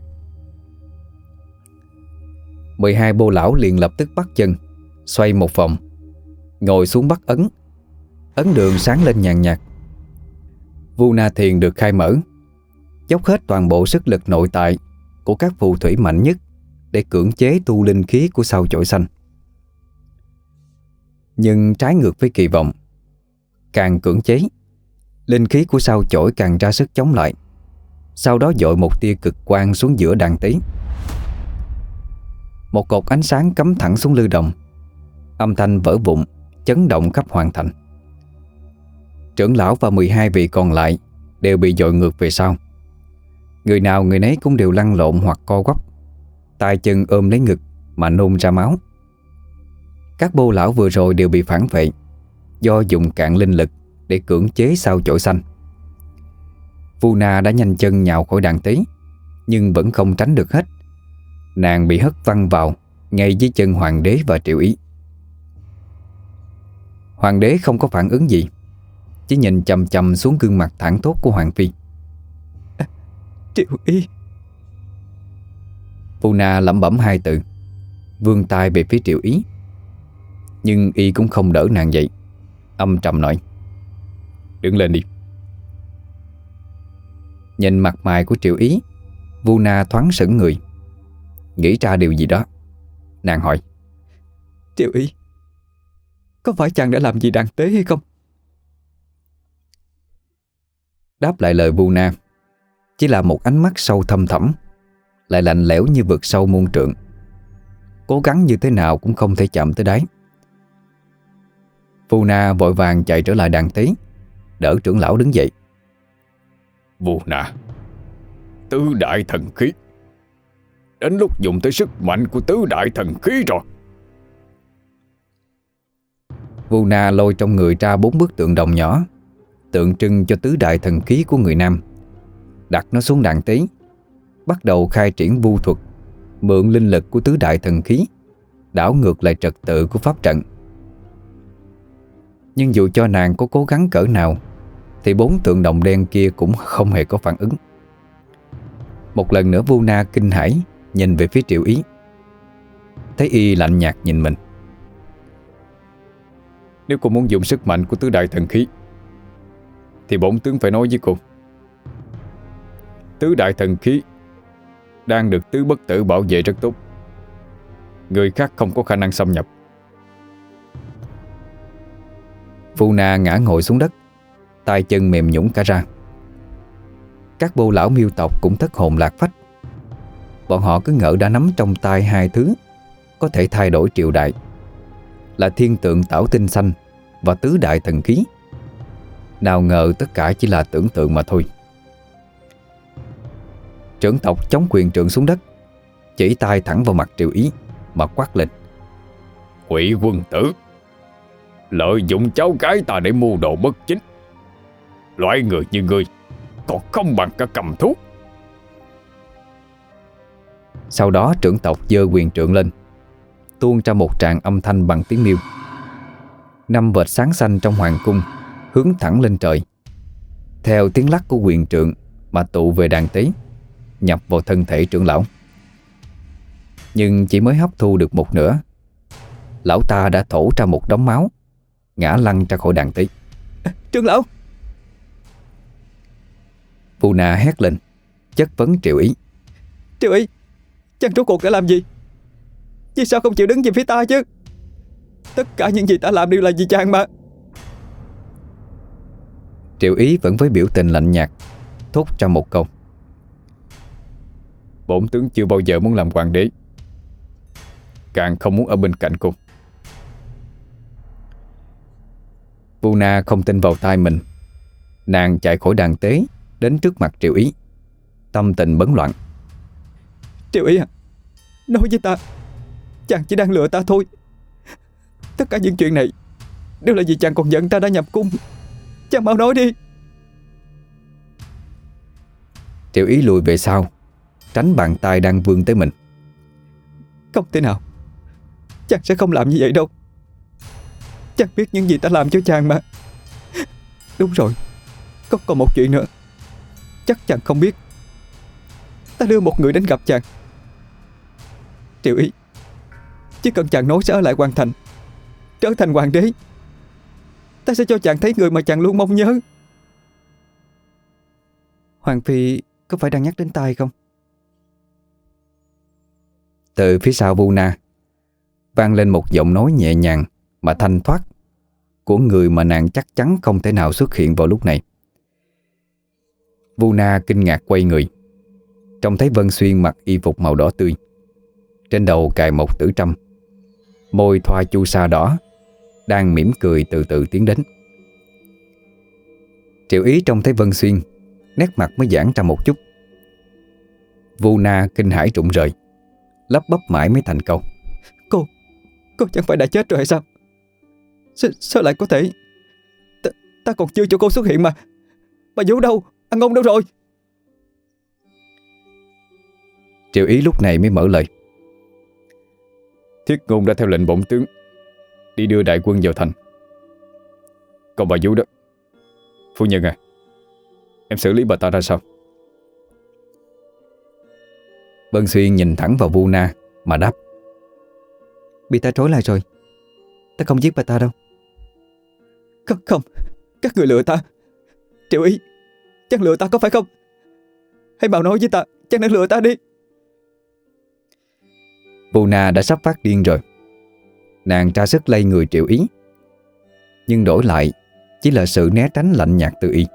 12 Bô lão liền lập tức bắt chân, xoay một vòng, ngồi xuống bắt ấn. Ấn đường sáng lên nhàn nhạt. Vuna Thiền được khai mở, dốc hết toàn bộ sức lực nội tại của các phù thủy mạnh nhất để cưỡng chế tu linh khí của sao chổi xanh. Nhưng trái ngược với kỳ vọng, càng cưỡng chế, linh khí của sao chổi càng ra sức chống lại. Sau đó dội một tia cực quang xuống giữa đàn tế. Một cột ánh sáng cắm thẳng xuống lư đồng, âm thanh vỡ vụn chấn động khắp hoàng thành. Trưởng lão và 12 vị còn lại đều bị dội ngược về sau. Người nào người nấy cũng đều lăn lộn hoặc co quắp, tay chân ôm lấy ngực mà nôn ra máu. Các Bô lão vừa rồi đều bị phản vệ do dùng cạn linh lực để cưỡng chế sao chổi xanh. Vuna đã nhanh chân nhào khỏi đàn tế, nhưng vẫn không tránh được hết. Nàng bị hất văng vào ngay dưới chân hoàng đế và Triệu Ý. Hoàng đế không có phản ứng gì, chỉ nhìn chằm chằm xuống gương mặt thẳng thốt của hoàng phi. Triệu Ý. Vuna lẩm bẩm hai từ, vươn tay về phía Triệu Ý. Nhưng y cũng không đỡ nàng dậy, âm trầm nói: Đứng lên đi. Nhìn mặt mày của Triệu Ý, Vuna thoáng sững người, nghĩ ra điều gì đó. Nàng hỏi: Triệu Ý, có phải chàng đã làm gì đàn tế hay không? Đáp lại lời Vuna chỉ là một ánh mắt sâu thâm thẳm, lại lạnh lẽo như vực sâu muôn trượng. Cố gắng như thế nào cũng không thể chạm tới đáy. Vuna vội vàng chạy trở lại đàn tế, đỡ trưởng lão đứng dậy. Vuna, tứ đại thần khí. Đến lúc dùng tới sức mạnh của tứ đại thần khí rồi. Vuna lôi trong người ra 4 bức tượng đồng nhỏ, tượng trưng cho tứ đại thần khí của người Nam, đặt nó xuống đàn tế, bắt đầu khai triển vu thuật, mượn linh lực của tứ đại thần khí, đảo ngược lại trật tự của pháp trận. Nhưng dù cho nàng có cố gắng cỡ nào thì 4 tượng đồng đen kia cũng không hề có phản ứng. Một lần nữa Vuna kinh hãi nhìn về phía Triệu Ý, thấy y lạnh nhạt nhìn mình. Nếu cô muốn dùng sức mạnh của tứ đại thần khí thì bổn tướng phải nói với cô, tứ đại thần khí đang được tứ bất tử bảo vệ rất tốt, người khác không có khả năng xâm nhập. Vuna ngã ngồi xuống đất, tay chân mềm nhũn cả ra. Các Bô lão Miêu tộc cũng thất hồn lạc phách. Bọn họ cứ ngỡ đã nắm trong tay hai thứ có thể thay đổi triều đại, là thiên tượng Tảo Tinh Xanh và tứ đại thần khí. Nào ngờ tất cả chỉ là tưởng tượng mà thôi. Trưởng tộc chống quyền trượng xuống đất, chỉ tay thẳng vào mặt Triệu Ý mà quát lên: Quỷ quân tử, lợi dụng cháu gái ta để mưu đồ bất chính. Loại người như ngươi còn không bằng cả cầm thú. Sau đó trưởng tộc giơ quyền trượng lên, tuôn ra một tràng âm thanh bằng tiếng miêu. 5 vệt sáng xanh trong hoàng cung hướng thẳng lên trời, theo tiếng lắc của quyền trượng mà tụ về đàn tế, nhập vào thân thể trưởng lão. Nhưng chỉ mới hấp thu được một nửa, lão ta đã thổ ra một đống máu, ngã lăn ra khỏi đàn tế. Trưởng lão! Vu Na hét lên, chất vấn Triệu Ý. Triệu Ý, chàng rốt cuộc đã làm gì? Vì sao không chịu đứng về phía ta chứ? Tất cả những gì ta làm đều là vì chàng mà. Triệu Ý vẫn với biểu tình lạnh nhạt thốt ra một câu: Bổn tướng chưa bao giờ muốn làm hoàng đế, càng không muốn ở bên cạnh cô. Vu Na không tin vào tai mình. Nàng chạy khỏi đàn tế đến trước mặt Triệu Ý, tâm tình bấn loạn. Triệu Ý à, nói với ta, chàng chỉ đang lừa ta thôi. Tất cả những chuyện này đều là vì chàng còn giận ta đã nhập cung. Chàng mau nói đi. Triệu Ý lùi về sau, tránh bàn tay đang vươn tới mình. Không thể nào, chàng sẽ không làm như vậy đâu. Chàng biết những gì ta làm cho chàng mà. Đúng rồi, còn một chuyện nữa. Chắc chàng không biết, ta đưa một người đến gặp chàng. Triệu Ý, chỉ cần chàng nói sẽ ở lại hoàng thành, trở thành hoàng đế, ta sẽ cho chàng thấy người mà chàng luôn mong nhớ. Hoàng phi có phải đang nhắc đến tai không? Từ phía sau Vu Na vang lên một giọng nói nhẹ nhàng mà thanh thoát của người mà nàng chắc chắn không thể nào xuất hiện vào lúc này. Vu Na kinh ngạc quay người, trông thấy Vân Xuyên mặc y phục màu đỏ tươi, trên đầu cài một tử trâm, môi thoa chu sa đỏ, đang mỉm cười từ từ tiến đến. Triệu Ý trông thấy Vân Xuyên, nét mặt mới giãn ra một chút. Vu Na kinh hãi rụng rời, lắp bắp mãi mới thành câu: Cô chẳng phải đã chết rồi hay sao? Sao lại có thể? Ta còn chưa cho cô xuất hiện mà. Bà Vũ đâu? Anh Ngôn đâu rồi? Triệu Ý lúc này mới mở lời: Thiết Ngôn đã theo lệnh bổn tướng đi đưa đại quân vào thành. Còn bà Vũ đó, phu nhân à, em xử lý bà ta ra sao? Vân Xuyên nhìn thẳng vào Vu Na mà đáp: Bị ta trói lại rồi. Ta không giết bà ta đâu. Không, các người lừa ta. Triệu Ý, chàng lừa ta có phải không? Hãy mau nói với ta, chàng đang lừa ta đi. Vu Na đã sắp phát điên rồi. Nàng tra sức lay người Triệu Ý, nhưng đổi lại chỉ là sự né tránh lạnh nhạt từ y.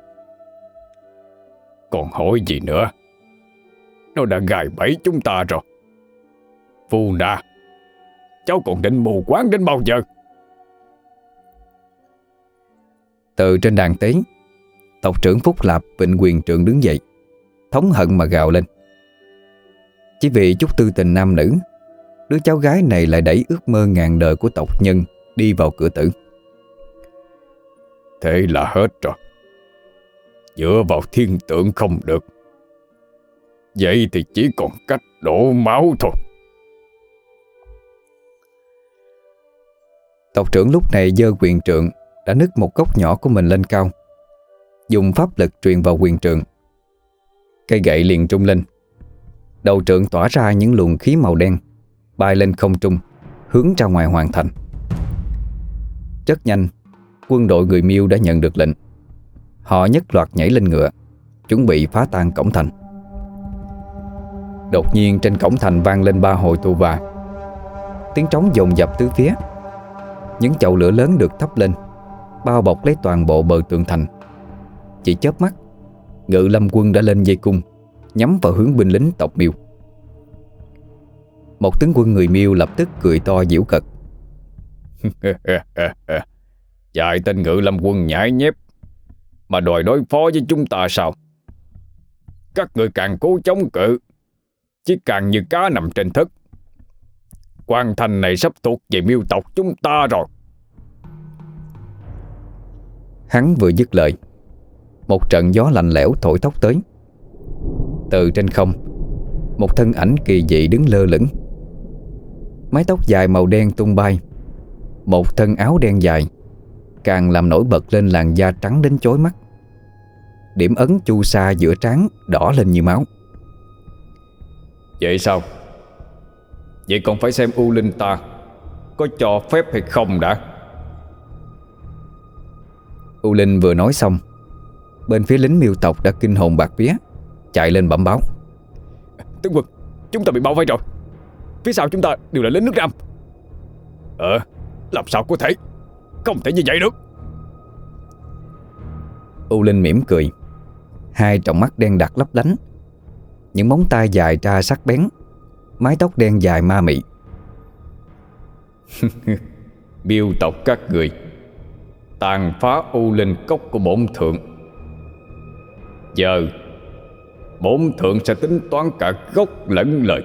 Còn hỏi gì nữa? Nó đã gài bẫy chúng ta rồi. Vu Na, cháu còn định mù quáng đến bao giờ? Từ trên đàn tế, tộc trưởng Phúc Lạp vịnh quyền trượng đứng dậy, thống hận mà gào lên. Chỉ vì chút tư tình nam nữ, đứa cháu gái này lại đẩy ước mơ ngàn đời của tộc nhân đi vào cửa tử. Thế là hết rồi. Dựa vào thiên tượng không được, vậy thì chỉ còn cách đổ máu thôi. Tộc trưởng lúc này giơ quyền trượng đã nứt một góc nhỏ của mình lên cao, dùng pháp lực truyền vào quyền trượng. Cây gậy liền trung lên, đầu trượng tỏa ra những luồng khí màu đen, bay lên không trung, hướng ra ngoài hoàng thành. Rất nhanh, quân đội người Miêu đã nhận được lệnh. Họ nhất loạt nhảy lên ngựa, chuẩn bị phá tan cổng thành. Đột nhiên trên cổng thành vang lên 3 hồi tù và. Tiếng trống dồn dập tứ phía. Những chậu lửa lớn được thắp lên, bao bọc lấy toàn bộ bờ tường thành. Chỉ chớp mắt, Ngự Lâm quân đã lên dây cung, nhắm vào hướng binh lính tộc Miêu. Một tướng quân người Miêu lập tức cười to giễu cợt. Vài tên Ngự Lâm quân nhãi nhép mà đòi đối phó với chúng ta sao? Các người càng cố chống cự, chỉ càng như cá nằm trên thất. Quan thành này sắp thuộc về Miêu tộc chúng ta rồi. Hắn vừa dứt lời, một trận gió lạnh lẽo thổi tóc tới. Từ trên không, một thân ảnh kỳ dị đứng lơ lửng. Mái tóc dài màu đen tung bay, một thân áo đen dài càng làm nổi bật lên làn da trắng đến chói mắt. Điểm ấn chu sa giữa trán đỏ lên như máu. Vậy sao? Vậy còn phải xem U Linh ta có cho phép hay không đã. U Linh vừa nói xong, bên phía lính miêu tộc đã kinh hồn bạt vía, chạy lên bẩm báo: Tướng quân, chúng ta bị bao vây rồi. Phía sau chúng ta đều là lính nước Nam. Làm sao có thể? Không thể như vậy được. U Linh mỉm cười, hai tròng mắt đen đặc lấp lánh, những móng tay dài ra sắc bén, mái tóc đen dài ma mị. Miêu tộc các người tàn phá U Linh cốc của bổn thượng. Giờ bổn thượng sẽ tính toán cả gốc lẫn lời.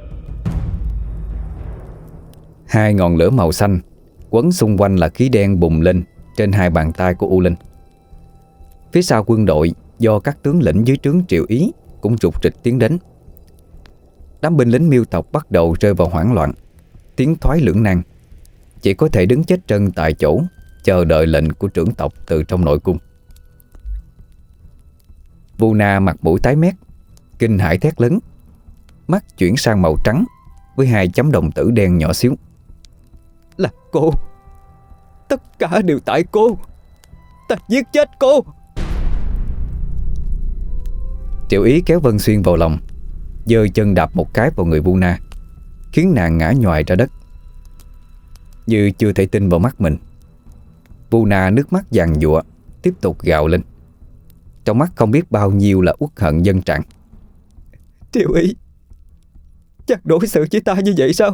Hai ngọn lửa màu xanh quấn xung quanh là khí đen bùng lên trên hai bàn tay của U Linh. Phía sau quân đội do các tướng lĩnh dưới trướng Triệu Ý cũng rục rịch tiến đến. Đám binh lính miêu tộc bắt đầu rơi vào hoảng loạn, tiến thoái lưỡng nan, chỉ có thể đứng chết chân tại chỗ, chờ đợi lệnh của trưởng tộc từ trong nội cung. Vu Na mặt mũi tái mét, kinh hãi thét lớn, mắt chuyển sang màu trắng với hai chấm đồng tử đen nhỏ xíu. Là cô, tất cả đều tại cô. Ta giết chết cô. Triệu Ý kéo Vân Xuyên vào lòng, giơ chân đạp một cái vào người Vu Na, khiến nàng ngã nhoài ra đất. Như chưa thể tin vào mắt mình, Vu Na nước mắt giàn giụa, tiếp tục gào lên, trong mắt không biết bao nhiêu là uất hận dâng tràn. Triệu Ý, chàng đối xử với ta như vậy sao?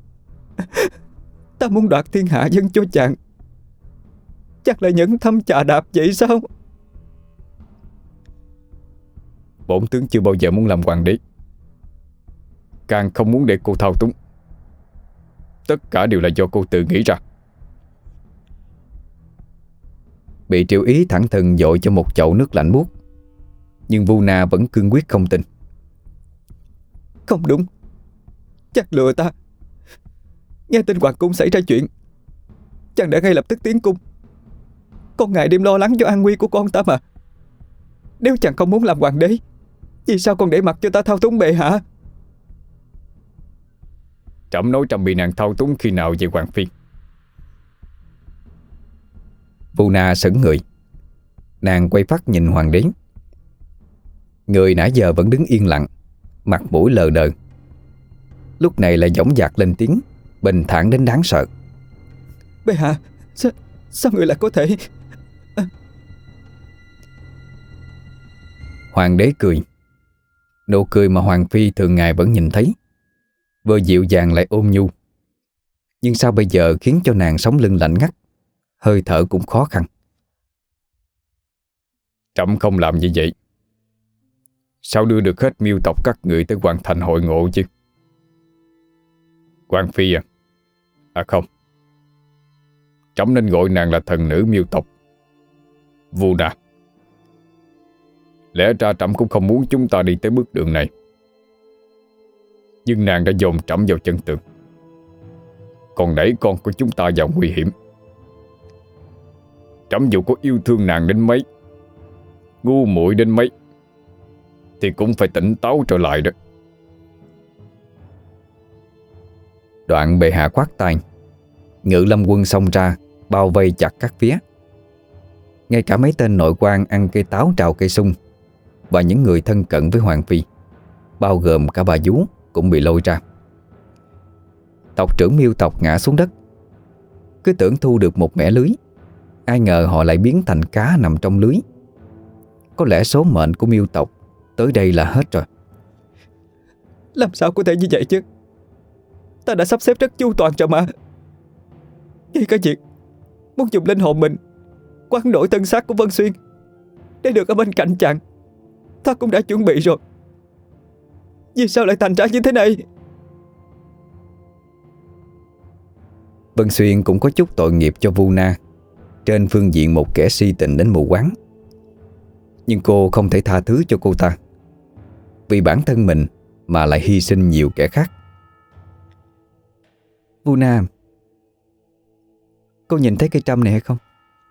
Ta muốn đoạt thiên hạ dân cho chàng, chàng lại nhẫn thâm chà đạp vậy sao? Bổn tướng chưa bao giờ muốn làm hoàng đế, càng không muốn để cô thao túng. Tất cả đều là do cô tự nghĩ ra. Bị Triệu Ý thẳng thừng dội cho một chậu nước lạnh buốt, nhưng Vu Na vẫn cương quyết không tin. Không đúng, chàng lừa ta. Nghe tin hoàng cung xảy ra chuyện, chàng đã ngay lập tức tiến cung. Con ngày đêm lo lắng cho an nguy của con ta mà. Nếu chàng không muốn làm hoàng đế, vì sao còn để mặc cho ta thao túng bệ hạ? Trẫm nói trẫm bị nàng thao túng khi nào vậy Hoàng Phi? Vu Na sững người, nàng quay phát nhìn hoàng đế. Người nãy giờ vẫn đứng yên lặng, mặt mũi lờ đờ, lúc này lại dõng dạc lên tiếng, bình thản đến đáng sợ. Bệ hạ, sao người lại có thể... Hoàng đế cười, nụ cười mà Hoàng Phi thường ngày vẫn nhìn thấy, vừa dịu dàng lại ôn nhu, nhưng sao bây giờ khiến cho nàng sống lưng lạnh ngắt, hơi thở cũng khó khăn. Trẫm không làm như vậy, sao đưa được hết miêu tộc các người tới hoàn thành hội ngộ chứ? Hoàng Phi không, trẫm nên gọi nàng là thần nữ miêu tộc Vu Na. Lẽ ra trẫm cũng không muốn chúng ta đi tới bước đường này, nhưng nàng đã dồn trẫm vào chân tường, còn đẩy con của chúng ta vào nguy hiểm. Trẫm dù có yêu thương nàng đến mấy, ngu muội đến mấy, thì cũng phải tỉnh táo trở lại đó. Đoạn bệ hạ quát tay, Ngự Lâm quân xông ra, bao vây chặt các phía. Ngay cả mấy tên nội quan ăn cây táo trào cây sung và những người thân cận với Hoàng Phi, bao gồm cả bà vú, cũng bị lôi ra. Tộc trưởng miêu tộc ngã xuống đất. Cứ tưởng thu được một mẻ lưới, ai ngờ họ lại biến thành cá nằm trong lưới. Có lẽ số mệnh của miêu tộc tới đây là hết rồi. Làm sao có thể như vậy chứ? Ta đã sắp xếp rất chu toàn rồi mà. Ngay cả việc muốn dùng linh hồn mình quán đổi thân xác của Vân Xuyên để được ở bên cạnh chàng, ta cũng đã chuẩn bị rồi. Vì sao lại thành ra như thế này? Vân Xuyên cũng có chút tội nghiệp cho Vu Na trên phương diện một kẻ si tình đến mù quáng. Nhưng cô không thể tha thứ cho cô ta, vì bản thân mình mà lại hy sinh nhiều kẻ khác. Vuna, cô nhìn thấy cây trăm này hay không?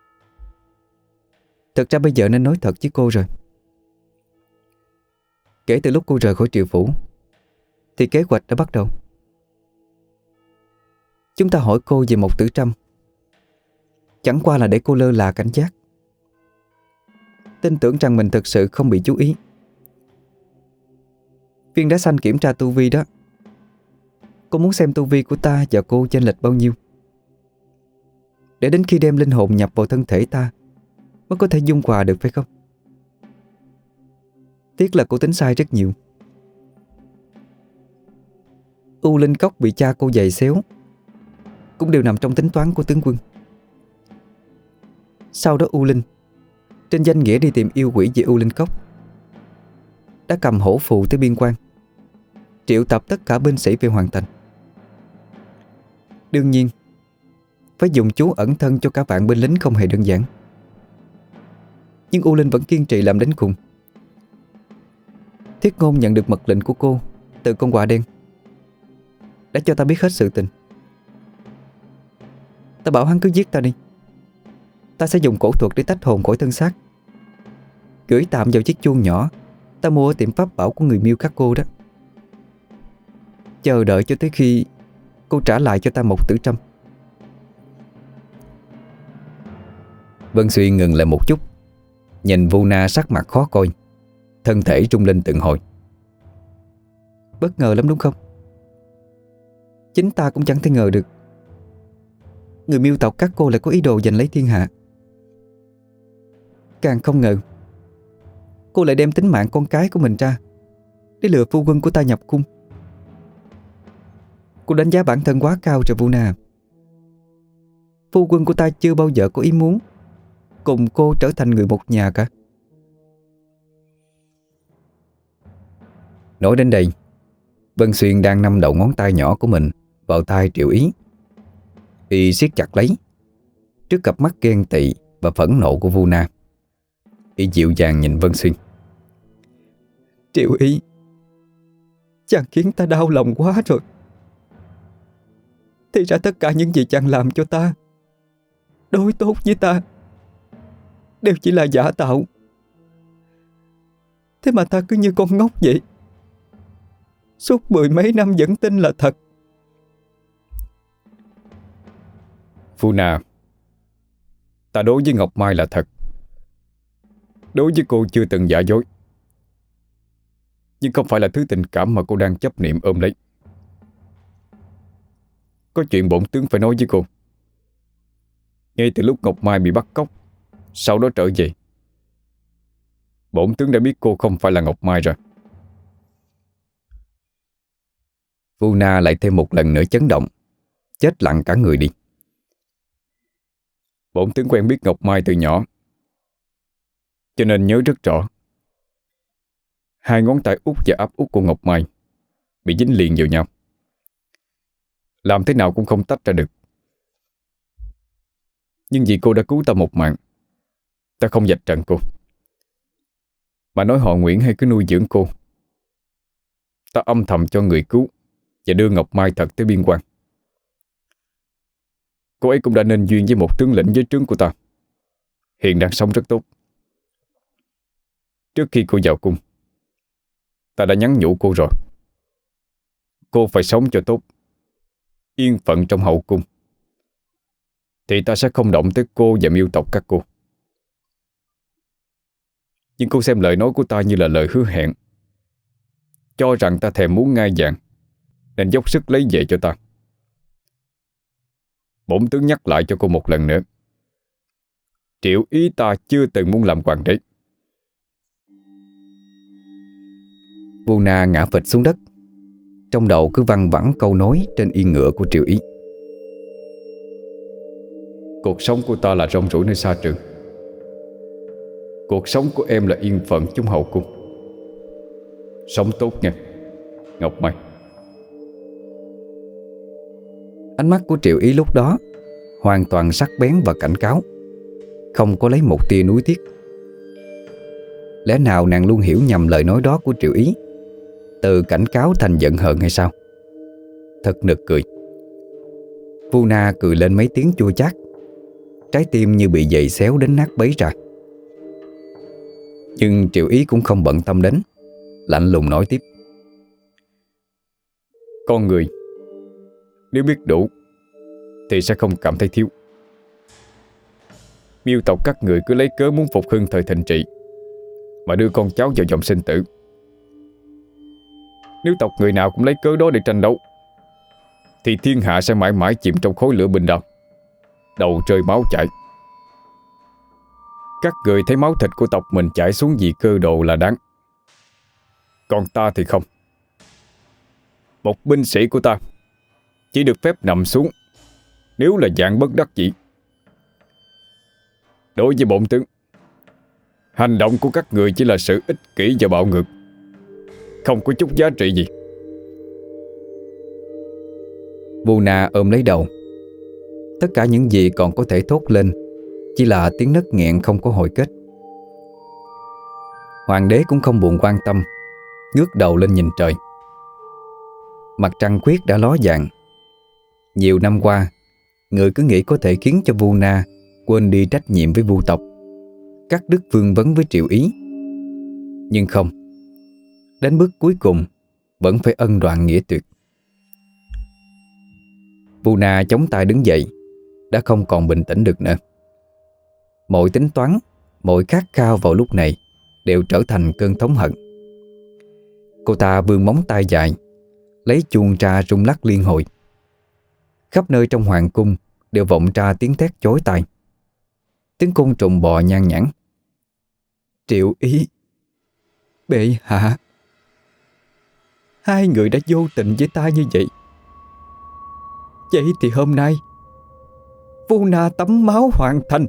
Thật ra bây giờ nên nói thật với cô rồi. Kể từ lúc cô rời khỏi Triệu Phủ thì kế hoạch đã bắt đầu. Chúng ta hỏi cô về Mộc Tử Trâm chẳng qua là để cô lơ là cảnh giác, tin tưởng rằng mình thực sự không bị chú ý. Viên đá xanh kiểm tra tu vi đó, cô muốn xem tu vi của ta và cô chênh lệch bao nhiêu, để đến khi đem linh hồn nhập vào thân thể ta mới có thể dung hòa được, phải không? Tiếc là cô tính sai rất nhiều. U Linh Cốc bị cha cô giày xéo cũng đều nằm trong tính toán của tướng quân. Sau đó U Linh, trên danh nghĩa đi tìm yêu quỷ về U Linh Cốc, đã cầm hổ phù tới biên quan, triệu tập tất cả binh sĩ về hoàn thành. Đương nhiên phải dùng chú ẩn thân cho cả vạn binh lính không hề đơn giản. Nhưng U Linh vẫn kiên trì làm đến cùng. Thiết Ngôn nhận được mật lệnh của cô từ con quạ đen, đã cho ta biết hết sự tình. Ta bảo hắn cứ giết ta đi, ta sẽ dùng cổ thuật để tách hồn khỏi thân xác, gửi tạm vào chiếc chuông nhỏ ta mua ở tiệm pháp bảo của người Miêu Khắc Cô đó, chờ đợi cho tới khi cô trả lại cho ta Mộc Tử Trâm. Vân Xuyên ngừng lại một chút, nhìn Vuna sắc mặt khó coi, thân thể trung linh từng hồi. Bất ngờ lắm đúng không? Chính ta cũng chẳng thể ngờ được người Miêu tộc các cô lại có ý đồ giành lấy thiên hạ. Càng không ngờ cô lại đem tính mạng con cái của mình ra để lừa phu quân của ta nhập cung. Cô đánh giá bản thân quá cao rồi Vuna. Phu quân của ta chưa bao giờ có ý muốn cùng cô trở thành người một nhà cả. Nói đến đây, Vân Xuyên đang nắm đầu ngón tay nhỏ của mình vào tai Triệu Ý, y siết chặt lấy trước cặp mắt ghen tị và phẫn nộ của Vuna. Y dịu dàng nhìn Vân Xuyên. Triệu Ý, chàng khiến ta đau lòng quá rồi. Thì ra tất cả những gì chàng làm cho ta, đối tốt với ta, đều chỉ là giả tạo. Thế mà ta cứ như con ngốc vậy, suốt 10 mấy năm vẫn tin là thật. Vuna, ta đối với Ngọc Mai là thật. Đối với cô chưa từng giả dối. Nhưng không phải là thứ tình cảm mà cô đang chấp niệm ôm lấy. Có chuyện bổn tướng phải nói với cô. Ngay từ lúc Ngọc Mai bị bắt cóc, sau đó trở về, bổn tướng đã biết cô không phải là Ngọc Mai rồi. Vuna lại thêm một lần nữa chấn động, chết lặng cả người đi. Bổn tướng quen biết Ngọc Mai từ nhỏ, cho nên nhớ rất rõ. Hai ngón tay út và áp út của Ngọc Mai bị dính liền vào nhau, làm thế nào cũng không tách ra được. Nhưng vì cô đã cứu ta một mạng, ta không vạch trần cô. Mà nói họ Nguyễn hay cứ nuôi dưỡng cô, ta âm thầm cho người cứu và đưa Ngọc Mai thật tới biên quan. Cô ấy cũng đã nên duyên với một tướng lĩnh dưới trướng của ta, hiện đang sống rất tốt. Trước khi cô vào cung, ta đã nhắn nhủ cô rồi. Cô phải sống cho tốt, yên phận trong hậu cung, thì ta sẽ không động tới cô và Miêu tộc các cô. Nhưng cô xem lời nói của ta như là lời hứa hẹn, cho rằng ta thèm muốn ngai vàng nên dốc sức lấy về cho ta. Bổn tướng nhắc lại cho cô một lần nữa, Triệu Ý ta chưa từng muốn làm hoàng đế. Vuna ngã phịch xuống đất, trong đầu cứ văng vẳng câu nói trên yên ngựa của Triệu Ý. Cuộc sống của ta là rong ruổi nơi xa trường. Cuộc sống của em là yên phận trong hậu cung. Sống tốt nha, Ngọc Mai. Ánh mắt của Triệu Ý lúc đó hoàn toàn sắc bén và cảnh cáo, không có lấy một tia nuối tiếc. Lẽ nào nàng luôn hiểu nhầm lời nói đó của Triệu Ý, từ cảnh cáo thành giận hờn hay sao? Thật nực cười. Vu Na cười lên mấy tiếng chua chát, trái tim như bị giày xéo đến nát bấy ra. Nhưng Triệu Ý cũng không bận tâm đến, lạnh lùng nói tiếp: Con người nếu biết đủ thì sẽ không cảm thấy thiếu. Miêu tộc các người cứ lấy cớ muốn phục hưng thời thịnh trị mà đưa con cháu vào dòng sinh tử. Nếu tộc người nào cũng lấy cớ đó để tranh đấu thì thiên hạ sẽ mãi mãi chìm trong khói lửa binh đao, đầu rơi máu chảy. Các người thấy máu thịt của tộc mình chảy xuống vì cơ đồ là đáng, còn ta thì không. Một binh sĩ của ta chỉ được phép nằm xuống nếu là dạng bất đắc dĩ. Đối với bổn tướng, hành động của các người chỉ là sự ích kỷ và bạo ngược, không có chút giá trị gì. Vu Na ôm lấy đầu. Tất cả những gì còn có thể thốt lên chỉ là tiếng nấc nghẹn không có hồi kết. Hoàng đế cũng không buồn quan tâm, ngước đầu lên nhìn trời. Mặt trăng khuyết đã ló dạng. Nhiều năm qua, người cứ nghĩ có thể khiến cho Vu Na quên đi trách nhiệm với Vu tộc, cắt đứt vương vấn với Triệu Ý. Nhưng không, đến bước cuối cùng vẫn phải ân đoạn nghĩa tuyệt. Vu Na chống tay đứng dậy, đã không còn bình tĩnh được nữa. Mọi tính toán, mọi khát khao vào lúc này đều trở thành cơn thống hận. Cô ta vươn móng tay dài, lấy chuông ra rung lắc liên hồi. Khắp nơi trong hoàng cung đều vọng ra tiếng thét chói tai. Tiếng côn trùng bò nhan nhản. Triệu Ý, bệ hạ, hai người đã vô tình với ta như vậy. Vậy thì hôm nay Vu Na tắm máu hoàn thành.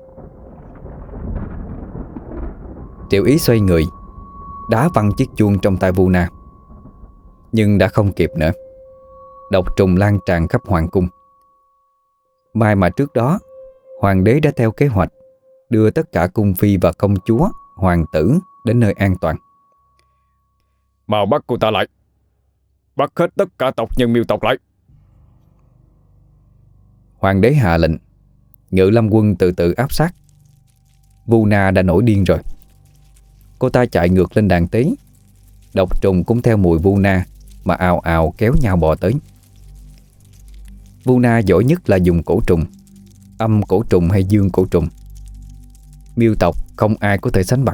Triệu Ý xoay người, đá văng chiếc chuông trong tay Vu Na. Nhưng đã không kịp nữa. Độc trùng lan tràn khắp hoàng cung. May mà trước đó hoàng đế đã theo kế hoạch đưa tất cả cung phi và công chúa, hoàng tử đến nơi an toàn. Mau bắt cô ta lại, bắt hết tất cả tộc nhân Miêu tộc lại. Hoàng đế hạ lệnh. Ngự lâm quân từ từ áp sát. Vu Na đã nổi điên rồi. Cô ta chạy ngược lên đàn tế. Độc trùng cũng theo mùi Vu Na mà ào ào kéo nhau bò tới. Vu Na giỏi nhất là dùng cổ trùng, âm cổ trùng hay dương cổ trùng. Miêu tộc không ai có thể sánh bằng.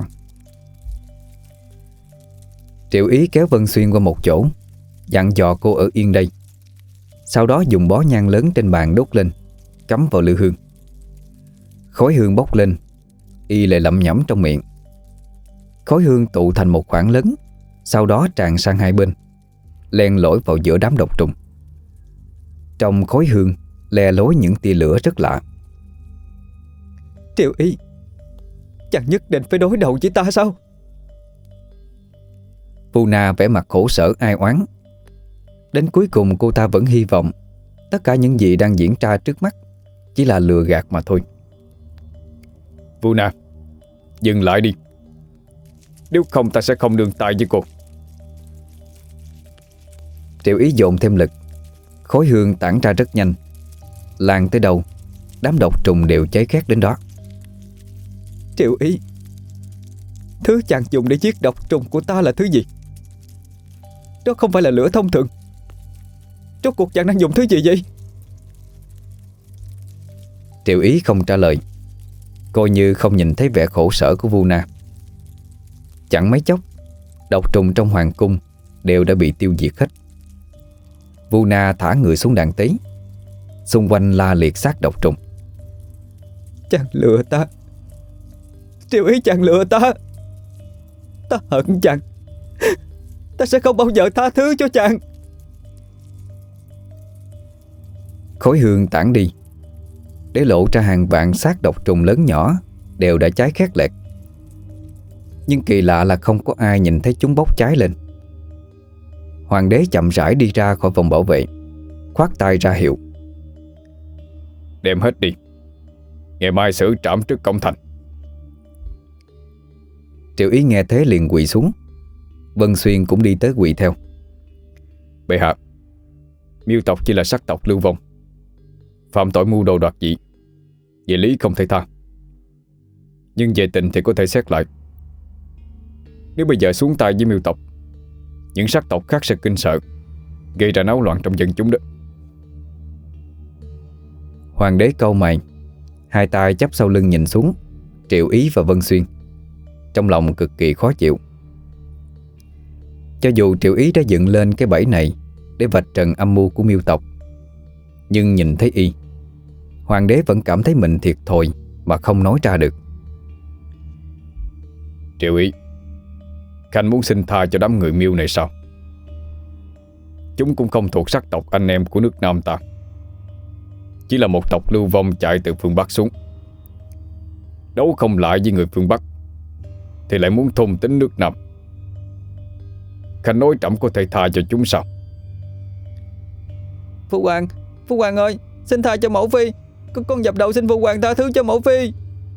Triệu Ý kéo Vân Xuyên qua một chỗ, dặn dò cô ở yên đây. Sau đó dùng bó nhang lớn trên bàn đốt lên, cắm vào lư hương. Khói hương bốc lên, y lại lẩm nhẩm trong miệng. Khói hương tụ thành một khoảng lớn, sau đó tràn sang hai bên, len lỏi vào giữa đám độc trùng. Trong khói hương le lối những tia lửa rất lạ. Triệu Ý, chàng nhất định phải đối đầu với ta sao? Vu Na vẻ mặt khổ sở ai oán. Đến cuối cùng cô ta vẫn hy vọng tất cả những gì đang diễn ra trước mắt chỉ là lừa gạt mà thôi. Vu Na, dừng lại đi, nếu không ta sẽ không nương tay với cô. Triệu Ý dồn thêm lực. Khói hương tản ra rất nhanh, lan tới đâu đám độc trùng đều cháy khét đến đó. Triệu Ý, thứ chàng dùng để giết độc trùng của ta là thứ gì? Đó không phải là lửa thông thường. Rốt cuộc chàng đang dùng thứ gì vậy? Triệu Ý không trả lời, coi như không nhìn thấy vẻ khổ sở của Vu Na. Chẳng mấy chốc, độc trùng trong hoàng cung đều đã bị tiêu diệt hết. Vu Na thả người xuống đàn tế. Xung quanh la liệt xác độc trùng. Chàng lừa ta, Triệu Ý, chàng lừa ta. Ta hận chàng. Ta sẽ không bao giờ tha thứ cho chàng. Khói hương tản đi, để lộ ra hàng vạn xác độc trùng lớn nhỏ đều đã cháy khét lẹt. Nhưng kỳ lạ là không có ai nhìn thấy chúng bốc cháy lên. Hoàng đế chậm rãi đi ra khỏi vòng bảo vệ, khoát tay ra hiệu. Đem hết đi, ngày mai xử trảm trước cổng thành. Triệu Ý nghe thế liền quỳ xuống. Vân Xuyên cũng đi tới quỳ theo. Bệ hạ, Miêu tộc chỉ là sắc tộc lưu vong, phạm tội mưu đồ đoạt dị, về lý không thể tha. Nhưng về tình thì có thể xét lại. Nếu bây giờ xuống tay với Miêu tộc, những sắc tộc khác sẽ kinh sợ, gây ra náo loạn trong dân chúng đó. Hoàng đế cau mày, hai tay chắp sau lưng nhìn xuống Triệu Ý và Vân Xuyên, trong lòng cực kỳ khó chịu. Cho dù Triệu Ý đã dựng lên cái bẫy này để vạch trần âm mưu của Miêu tộc, nhưng nhìn thấy y, Hoàng đế vẫn cảm thấy mình thiệt thòi mà không nói ra được. Triệu Ý, Khanh muốn xin tha cho đám người Miêu này sao? Chúng cũng không thuộc sắc tộc anh em của nước Nam ta, chỉ là một tộc lưu vong chạy từ phương Bắc xuống. Đấu không lại với người phương Bắc thì lại muốn thôn tính nước Nam. Khanh nói trẫm có thể tha cho chúng sao? Phu hoàng ơi, xin tha cho mẫu phi. Con dập đầu xin phu hoàng tha thứ cho mẫu phi.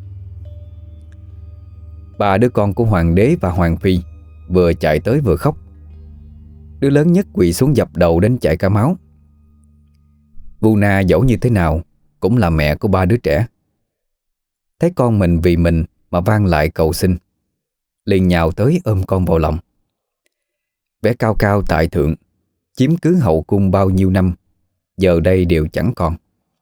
Ba đứa con của hoàng đế và hoàng phi vừa chạy tới vừa khóc. Đứa lớn nhất quỳ xuống dập đầu đến chảy cả máu. Vu Na dẫu như thế nào cũng là mẹ của ba đứa trẻ. Thấy con mình vì mình mà vang lại cầu xin, liền nhào tới ôm con vào lòng. Vẻ cao cao tại thượng, chiếm cứ hậu cung bao nhiêu năm, giờ đây đều chẳng còn.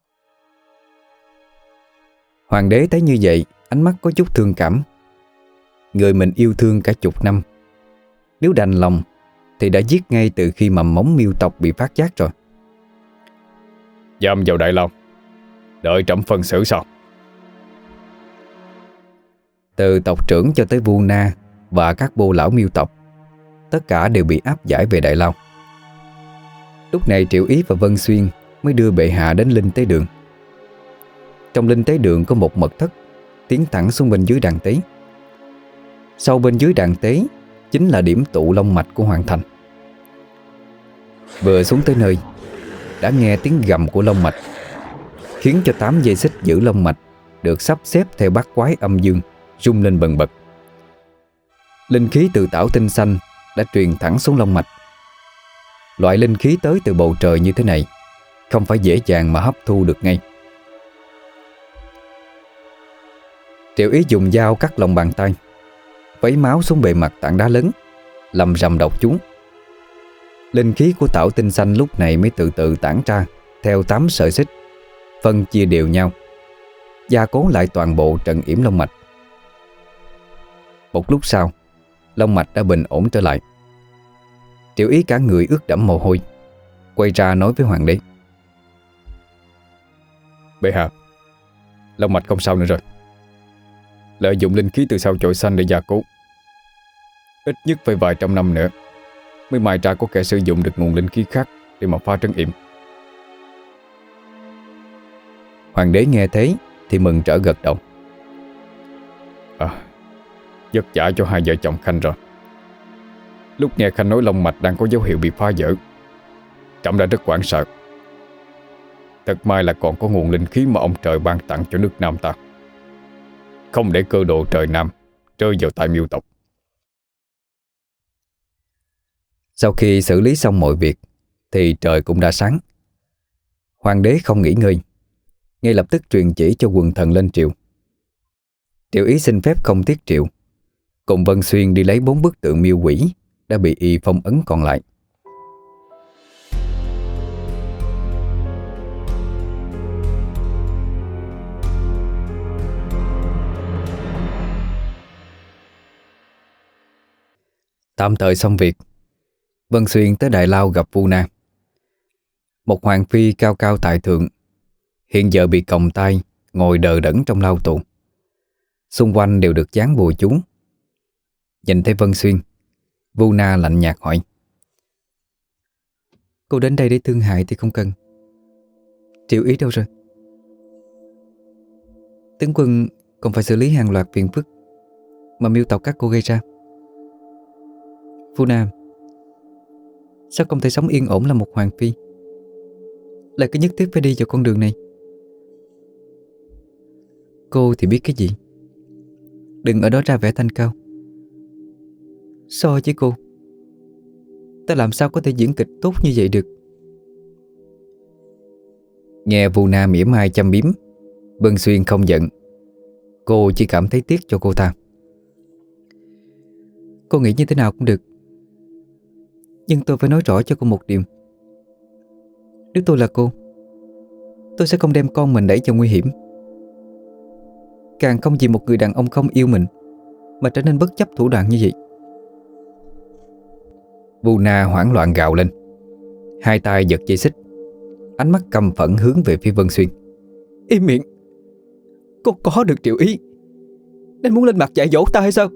Hoàng đế thấy như vậy, ánh mắt có chút thương cảm. Người mình yêu thương cả chục năm, nếu đành lòng thì đã giết ngay từ khi mầm móng Miêu tộc bị phát giác rồi. Giam vào đại lao, đợi trẫm phân xử sao? Từ tộc trưởng cho tới Vu Na và các bô lão Miêu tộc, tất cả đều bị áp giải về đại lao. Lúc này Triệu Ý và Vân Xuyên mới đưa bệ hạ đến linh tế đường. Trong linh tế đường có một mật thất tiến thẳng xuống bên dưới đàn tế. Sau bên dưới đàn tế chính là điểm tụ long mạch của hoàng thành. Vừa xuống tới nơi, đã nghe tiếng gầm của long mạch, khiến cho 8 dây xích giữ long mạch được sắp xếp theo bát quái âm dương rung lên bần bật. Linh khí từ tảo tinh xanh đã truyền thẳng xuống long mạch. Loại linh khí tới từ bầu trời như thế này không phải dễ dàng mà hấp thu được ngay. Triệu Ý dùng dao cắt lòng bàn tay, vấy máu xuống bề mặt tảng đá lớn, lầm rầm độc chúng. Linh khí của tảo tinh xanh lúc này mới từ từ tản ra theo 8 sợi xích, phân chia đều nhau, gia cố lại toàn bộ trận yểm long mạch. Một lúc sau, long mạch đã bình ổn trở lại. Triệu Ý cả người ướt đẫm mồ hôi, quay ra nói với hoàng đế: Bệ hạ, long mạch không sao nữa rồi. Lợi dụng linh khí từ sao chổi xanh để gia cố, ít nhất phải vài trăm năm nữa mới mai ra có kẻ sử dụng được nguồn linh khí khác để mà phá trấn yểm. Hoàng đế nghe thế thì mừng rỡ gật đầu. Vất vả cho hai vợ chồng Khanh rồi. Lúc nghe Khanh nói long mạch đang có dấu hiệu bị phá vỡ, trẫm đã rất hoảng sợ. Thật may là còn có nguồn linh khí mà ông trời ban tặng cho nước Nam ta, không để cơ đồ trời Nam rơi vào tay Miêu tộc. Sau khi xử lý xong mọi việc thì trời cũng đã sáng. Hoàng đế không nghỉ ngơi, ngay lập tức truyền chỉ cho quần thần lên triều. Triệu Ý xin phép không tiết triệu, cùng Vân Xuyên đi lấy 4 bức tượng miêu quỷ đã bị y phong ấn còn lại. Tạm thời xong việc, Vân Xuyên tới Đại Lao gặp Vu Na, một hoàng phi cao cao tại thượng, hiện giờ bị còng tay ngồi đờ đẫn trong lao tù. Xung quanh đều được dán bùa chú. Nhìn thấy Vân Xuyên, Vu Na lạnh nhạt hỏi: Cô đến đây để thương hại thì không cần. Triệu Ý đâu rồi? Tướng quân còn phải xử lý hàng loạt phiền phức mà Miêu tộc các cô gây ra. Vu Na, sao không thể sống yên ổn là một hoàng phi, lại cứ nhất thiết phải đi vào con đường này? Cô thì biết cái gì? Đừng ở đó ra vẻ thanh cao, So với cô, ta làm sao có thể diễn kịch tốt như vậy được. Nghe Vu Na mỉa mai châm biếm, Vân Xuyên không giận. Cô chỉ cảm thấy tiếc cho cô ta. Cô nghĩ như thế nào cũng được, nhưng tôi phải nói rõ cho cô một điều. Nếu tôi là cô, tôi sẽ không đem con mình đẩy vào nguy hiểm. Càng không vì một người đàn ông không yêu mình mà trở nên bất chấp thủ đoạn như vậy. Vu Na hoảng loạn gào lên, hai tay giật dây xích, ánh mắt căm phẫn hướng về phía Vân Xuyên. Im miệng! Cô có được Triệu Ý nên muốn lên mặt dạy dỗ ta hay sao?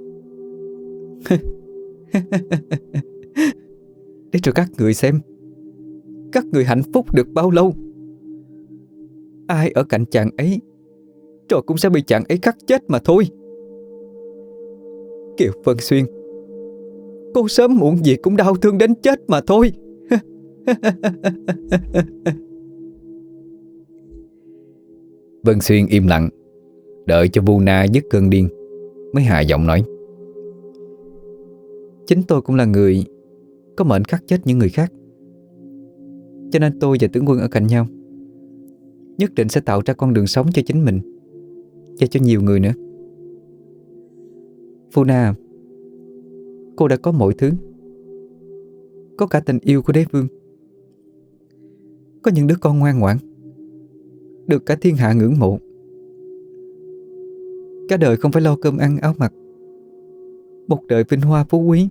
Để cho các người xem các người hạnh phúc được bao lâu. Ai ở cạnh chàng ấy rồi cũng sẽ bị chàng ấy cắt chết mà thôi. Kiều Vân Xuyên, cô sớm muộn gì cũng đau thương đến chết mà thôi. Vân Xuyên im lặng, đợi cho Vu Na dứt cơn điên mới hạ giọng nói. Chính tôi cũng là người có mệnh khắc chết những người khác, cho nên tôi và tướng quân ở cạnh nhau nhất định sẽ tạo ra con đường sống cho chính mình và cho nhiều người nữa. Vu Na, cô đã có mọi thứ. Có cả tình yêu của đế vương, có những đứa con ngoan ngoãn được cả thiên hạ ngưỡng mộ. Cả đời không phải lo cơm ăn áo mặc, một đời vinh hoa phú quý.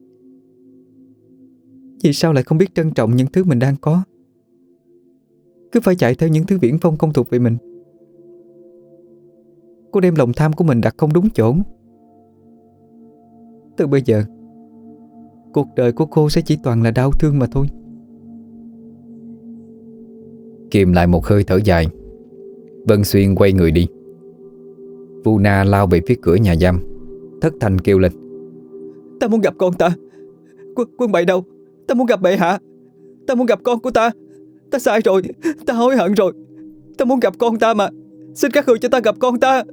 Vì sao lại không biết trân trọng những thứ mình đang có, cứ phải chạy theo những thứ viển vông không thuộc về mình? Cô đem lòng tham của mình đặt không đúng chỗ. Từ bây giờ, cuộc đời của cô sẽ chỉ toàn là đau thương mà thôi. Kìm lại một hơi thở dài, Vân Xuyên quay người đi. Vu Na lao về phía cửa nhà giam, thất thanh kêu lên. Ta muốn gặp con ta. Quân bệ đâu? Ta muốn gặp bệ hạ. Ta muốn gặp con của ta. Ta sai rồi, ta hối hận rồi. Ta muốn gặp con ta mà. Xin các người cho ta gặp con ta.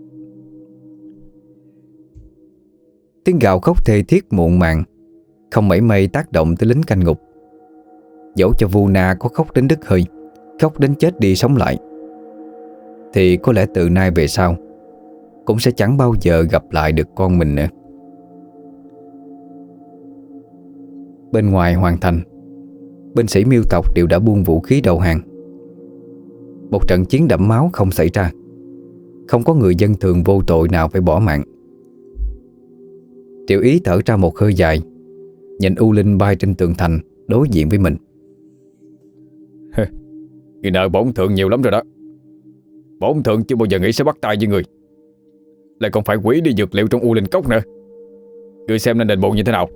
Tiếng gào khóc thê thiết muộn màng không mảy may tác động tới lính canh ngục. Dẫu cho Vu Na có khóc đến đứt hơi, khóc đến chết đi sống lại, thì có lẽ từ nay về sau cũng sẽ chẳng bao giờ gặp lại được con mình nữa. Bên ngoài hoàng thành, binh sĩ Miêu tộc đều đã buông vũ khí đầu hàng. Một trận chiến đẫm máu không xảy ra, không có người dân thường vô tội nào phải bỏ mạng. Triệu Ý thở ra một hơi dài, nhìn U Linh bay trên tường thành đối diện với mình. Người nợ bổn thượng nhiều lắm rồi đó. Bổn thượng chưa bao giờ nghĩ sẽ bắt tay với người, lại còn phải quỷ đi dược liệu trong U Linh cốc nữa. Người xem nên đền bù như thế nào?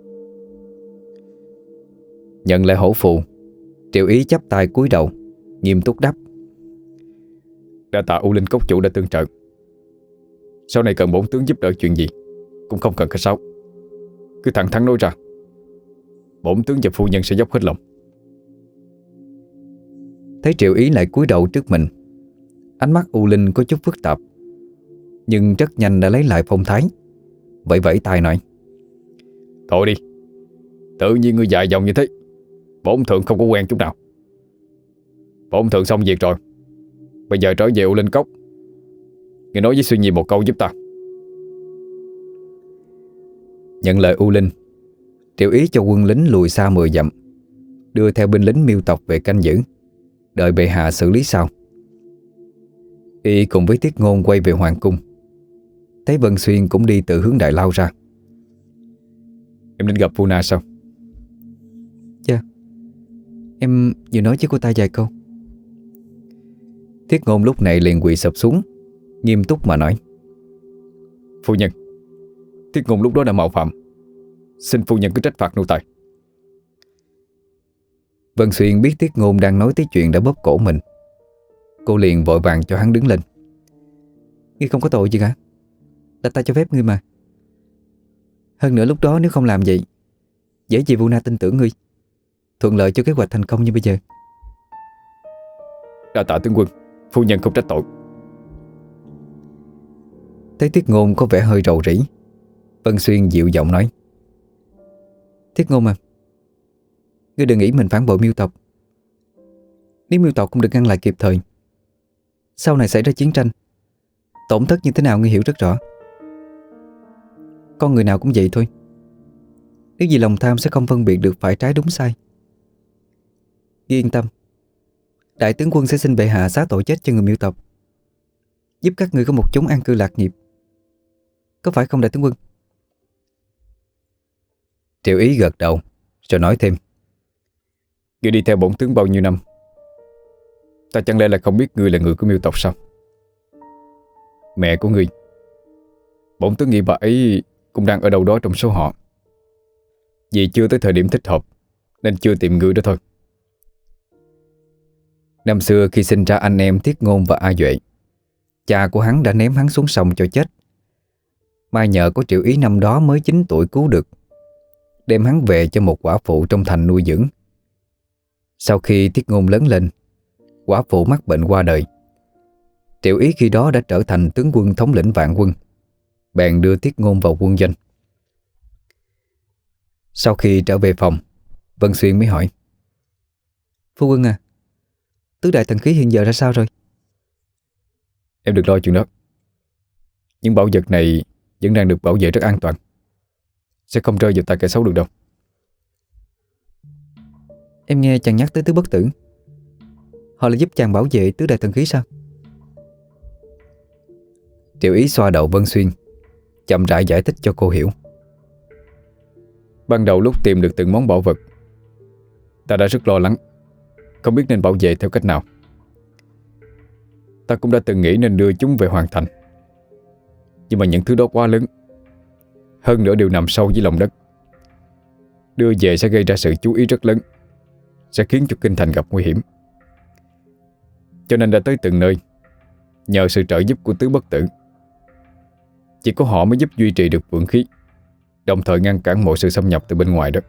Nhận lại hổ phù, Triệu Ý chắp tay cúi đầu, nghiêm túc đáp. Đa tạ U Linh cốc chủ đã tương trợ. Sau này cần bổn tướng giúp đỡ chuyện gì cũng không cần khách sáo, cứ thẳng thắn nói ra. Bổn tướng và phu nhân sẽ dốc hết lòng. Thấy Triệu Ý lại cúi đầu trước mình, ánh mắt U Linh có chút phức tạp, nhưng rất nhanh đã lấy lại phong thái, vẫy vẫy tay nói. Thôi đi, tự nhiên ngươi dài dòng như thế, bổn thượng không có quen chút nào. Bổn thượng xong việc rồi, bây giờ trở về U Linh cốc. Ngươi nói với Xuyên Nhi một câu giúp ta. Nhận lời U Linh, Triệu Ý cho quân lính lùi xa 10 dặm, đưa theo binh lính Miêu tộc về canh giữ, đợi bệ hạ xử lý sau. Y cùng với Tiết Ngôn quay về hoàng cung. Thấy Vân Xuyên cũng đi từ hướng đại lao ra. Em đến gặp Vu Na sao? Dạ, em vừa nói với cô ta vài câu. Tiết Ngôn lúc này liền quỳ sụp xuống, nghiêm túc mà nói. Phu nhân, Tiết Ngôn lúc đó đã mạo phạm, xin phu nhân cứ trách phạt nô tài. Vân Xuyên biết Tiết Ngôn đang nói tới chuyện đã bóp cổ mình. Cô liền vội vàng cho hắn đứng lên. Ngươi không có tội gì cả, là ta cho phép ngươi mà. Hơn nữa lúc đó nếu không làm vậy, dễ gì Vu Na tin tưởng ngươi, thuận lợi cho kế hoạch thành công như bây giờ. Đa tạ tướng quân, phu nhân không trách tội. Thấy Tiết Ngôn có vẻ hơi rầu rĩ, Vân Xuyên dịu giọng nói: Thiết Ngôn à, ngươi đừng nghĩ mình phản bội Miêu tộc. Nếu Miêu tộc không được ngăn lại kịp thời, sau này xảy ra chiến tranh, tổn thất như thế nào ngươi hiểu rất rõ. Con người nào cũng vậy thôi. Nếu vì lòng tham sẽ không phân biệt được phải trái đúng sai. Ngươi yên tâm, đại tướng quân sẽ xin bệ hạ xá tội chết cho người Miêu tộc, giúp các ngươi có một chốn an cư lạc nghiệp. Có phải không đại tướng quân? Triệu Ý gật đầu rồi nói thêm: Ngươi đi theo bổn tướng bao nhiêu năm, ta chẳng lẽ là không biết ngươi là người của Miêu tộc sao? Mẹ của ngươi, bổn tướng nghĩ bà ấy cũng đang ở đâu đó trong số họ. Vì chưa tới thời điểm thích hợp nên chưa tìm ngươi đó thôi. Năm xưa khi sinh ra anh em Thiết Ngôn và A Duệ, cha của hắn đã ném hắn xuống sông cho chết. May nhờ có Triệu Ý năm đó mới 9 tuổi cứu được, đem hắn về cho một quả phụ trong thành nuôi dưỡng. Sau khi Thiết Ngôn lớn lên, quả phụ mắc bệnh qua đời. Triệu Ý khi đó đã trở thành tướng quân thống lĩnh vạn quân, bèn đưa Thiết Ngôn vào quân doanh. Sau khi trở về phòng, Vân Xuyên mới hỏi: Phu quân à, tứ đại thần khí hiện giờ ra sao rồi? Em đừng lo chuyện đó. Những bảo vật này vẫn đang được bảo vệ rất an toàn, sẽ không rơi vào tay kẻ xấu được đâu. Em nghe chàng nhắc tới tứ bất tử, họ là giúp chàng bảo vệ tứ đại thần khí sao? Triệu Ý xoa đầu Vân Xuyên, chậm rãi giải thích cho cô hiểu. Ban đầu lúc tìm được từng món bảo vật, ta đã rất lo lắng, không biết nên bảo vệ theo cách nào. Ta cũng đã từng nghĩ nên đưa chúng về hoàn thành, nhưng mà những thứ đó quá lớn, hơn nữa đều nằm sâu dưới lòng đất. Đưa về sẽ gây ra sự chú ý rất lớn, sẽ khiến cho kinh thành gặp nguy hiểm. Cho nên đã tới từng nơi, nhờ sự trợ giúp của tứ bất tử. Chỉ có họ mới giúp duy trì được vượng khí, đồng thời ngăn cản mọi sự xâm nhập từ bên ngoài đó.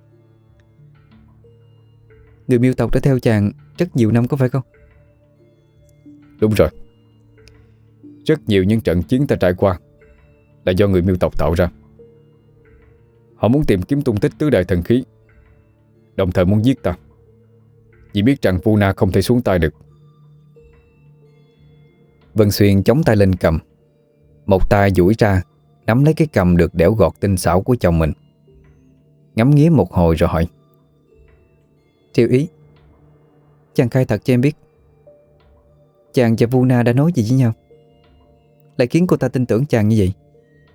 Người Miêu tộc đã theo chàng rất nhiều năm có phải không? Đúng rồi. Rất nhiều những trận chiến ta trải qua là do người Miêu tộc tạo ra. Họ muốn tìm kiếm tung tích tứ đại thần khí, đồng thời muốn giết ta, vì biết rằng Vu Na không thể xuống tay được. Vân Xuyên chống tay lên cầm, một tay duỗi ra nắm lấy cái cầm được đẽo gọt tinh xảo của chồng mình, ngắm nghía một hồi rồi hỏi: Triệu Ý, chàng khai thật cho em biết, chàng và Vu Na đã nói gì với nhau, lại khiến cô ta tin tưởng chàng như vậy?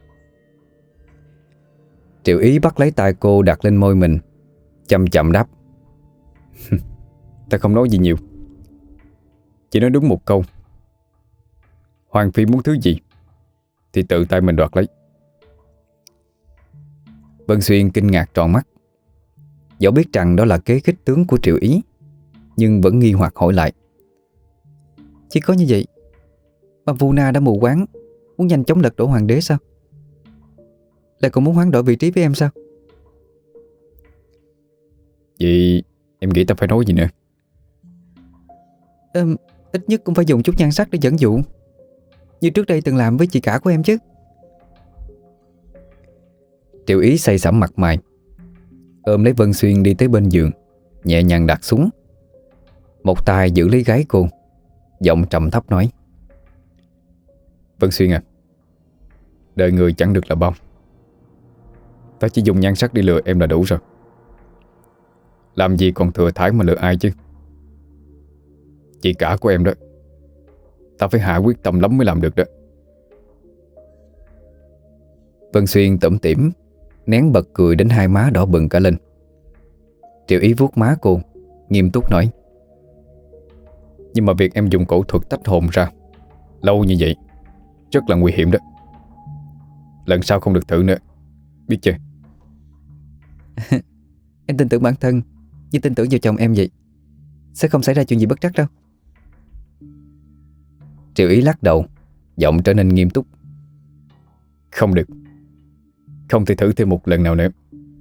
Triệu Ý bắt lấy tay cô đặt lên môi mình, chậm chậm đáp: Ta không nói gì nhiều, chỉ nói đúng một câu: Hoàng phi muốn thứ gì thì tự tay mình đoạt lấy. Vân Xuyên kinh ngạc tròn mắt. Dẫu biết rằng đó là kế khích tướng của Triệu Ý, nhưng vẫn nghi hoặc hỏi lại: Chỉ có như vậy mà Vu Na đã mù quáng, muốn nhanh chóng lật đổ hoàng đế sao? Lại còn muốn hoán đổi vị trí với em sao? Vậy em nghĩ ta phải nói gì nữa? Ít nhất cũng phải dùng chút nhan sắc để dẫn dụ, như trước đây từng làm với chị cả của em chứ. Triệu Ý say sẩm mặt mày, ôm lấy Vân Xuyên đi tới bên giường, nhẹ nhàng đặt xuống, một tay giữ lấy gáy cô, giọng trầm thấp nói: Vân Xuyên à, đời người chẳng được là bao. Ta chỉ dùng nhan sắc đi lừa em là đủ rồi. Làm gì còn thừa thãi mà lừa ai chứ. Chị cả của em đó, ta phải hạ quyết tâm lắm mới làm được đó. Vân Xuyên tủm tỉm nén bật cười đến hai má đỏ bừng cả lên. Triệu Ý vuốt má cô, nghiêm túc nói: Nhưng mà việc em dùng cổ thuật tách hồn ra lâu như vậy rất là nguy hiểm đó. Lần sau không được thử nữa, biết chưa? Em tin tưởng bản thân như tin tưởng vào chồng em vậy, sẽ không xảy ra chuyện gì bất trắc đâu. Triệu Ý lắc đầu, giọng trở nên nghiêm túc: Không được, không thể thử thêm một lần nào nữa.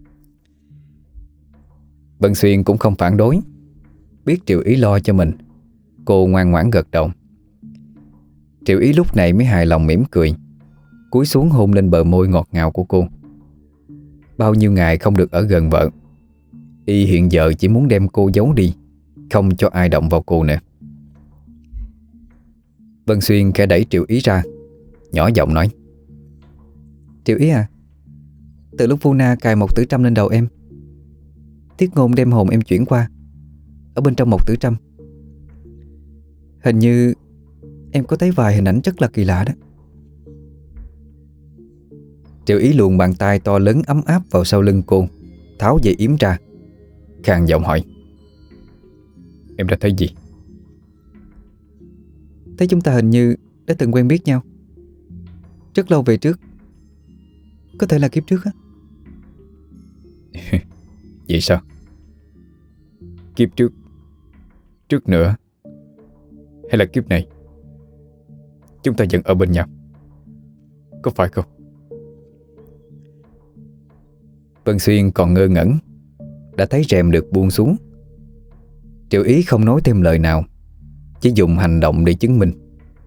Vân Xuyên cũng không phản đối, biết Triệu Ý lo cho mình, cô ngoan ngoãn gật đầu. Triệu Ý lúc này mới hài lòng mỉm cười, cúi xuống hôn lên bờ môi ngọt ngào của cô. Bao nhiêu ngày không được ở gần vợ, y hiện giờ chỉ muốn đem cô giấu đi, không cho ai động vào cô nữa. Vân Xuyên khẽ đẩy Triệu Ý ra, nhỏ giọng nói: Triệu Ý à, từ lúc Vu Na cài một tử trăm lên đầu em, Tiết Ngôn đem hồn em chuyển qua, ở bên trong một tử trăm. Hình như em có thấy vài hình ảnh rất là kỳ lạ đó. Triệu Ý luồn bàn tay to lớn ấm áp vào sau lưng cô, tháo dây yếm ra, khàn giọng hỏi: Em đã thấy gì? Thấy chúng ta hình như đã từng quen biết nhau, rất lâu về trước. Có thể là kiếp trước á. Vậy sao? Kiếp trước? Trước nữa? Hay là kiếp này chúng ta vẫn ở bên nhau, có phải không? Vân Xuyên còn ngơ ngẩn, đã thấy rèm được buông xuống. Triệu Ý không nói thêm lời nào, chỉ dùng hành động để chứng minh.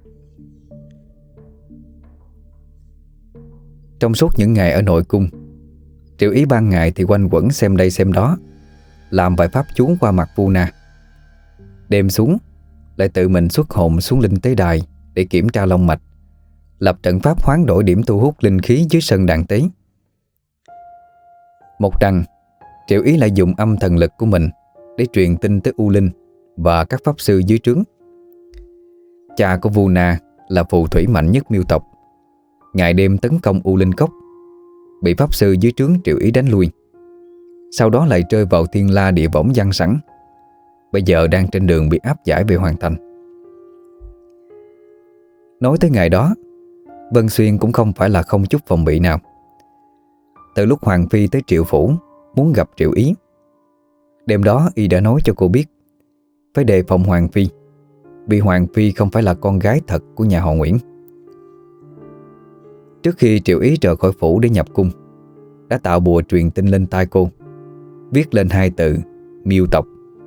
Trong suốt những ngày ở nội cung, Triệu Ý ban ngày thì quanh quẩn xem đây xem đó, làm vài pháp chú qua mặt Vu Na. Đêm xuống lại tự mình xuất hồn xuống linh tế đài để kiểm tra long mạch, lập trận pháp hoán đổi điểm thu hút linh khí dưới sân đàn tế. Một đằng, Triệu Ý lại dùng âm thần lực của mình để truyền tin tới U Linh và các pháp sư dưới trướng. Cha của Vu Na là phù thủy mạnh nhất Miêu tộc, ngày đêm tấn công U Linh Cốc, bị pháp sư dưới trướng Triệu Ý đánh lui. Sau đó lại rơi vào thiên la địa võng giăng sẵn, bây giờ đang trên đường bị áp giải về Hoàng Thành. Nói tới ngày đó, Vân Xuyên cũng không phải là không chút phòng bị nào. Từ lúc Hoàng Phi tới Triệu Phủ muốn gặp Triệu Ý, đêm đó y đã nói cho cô biết phải đề phòng Hoàng Phi, vì Hoàng Phi không phải là con gái thật của nhà họ Nguyễn. Trước khi Triệu Ý rời khỏi phủ để nhập cung, đã tạo bùa truyền tin lên tai cô, viết lên hai từ Miêu tộc.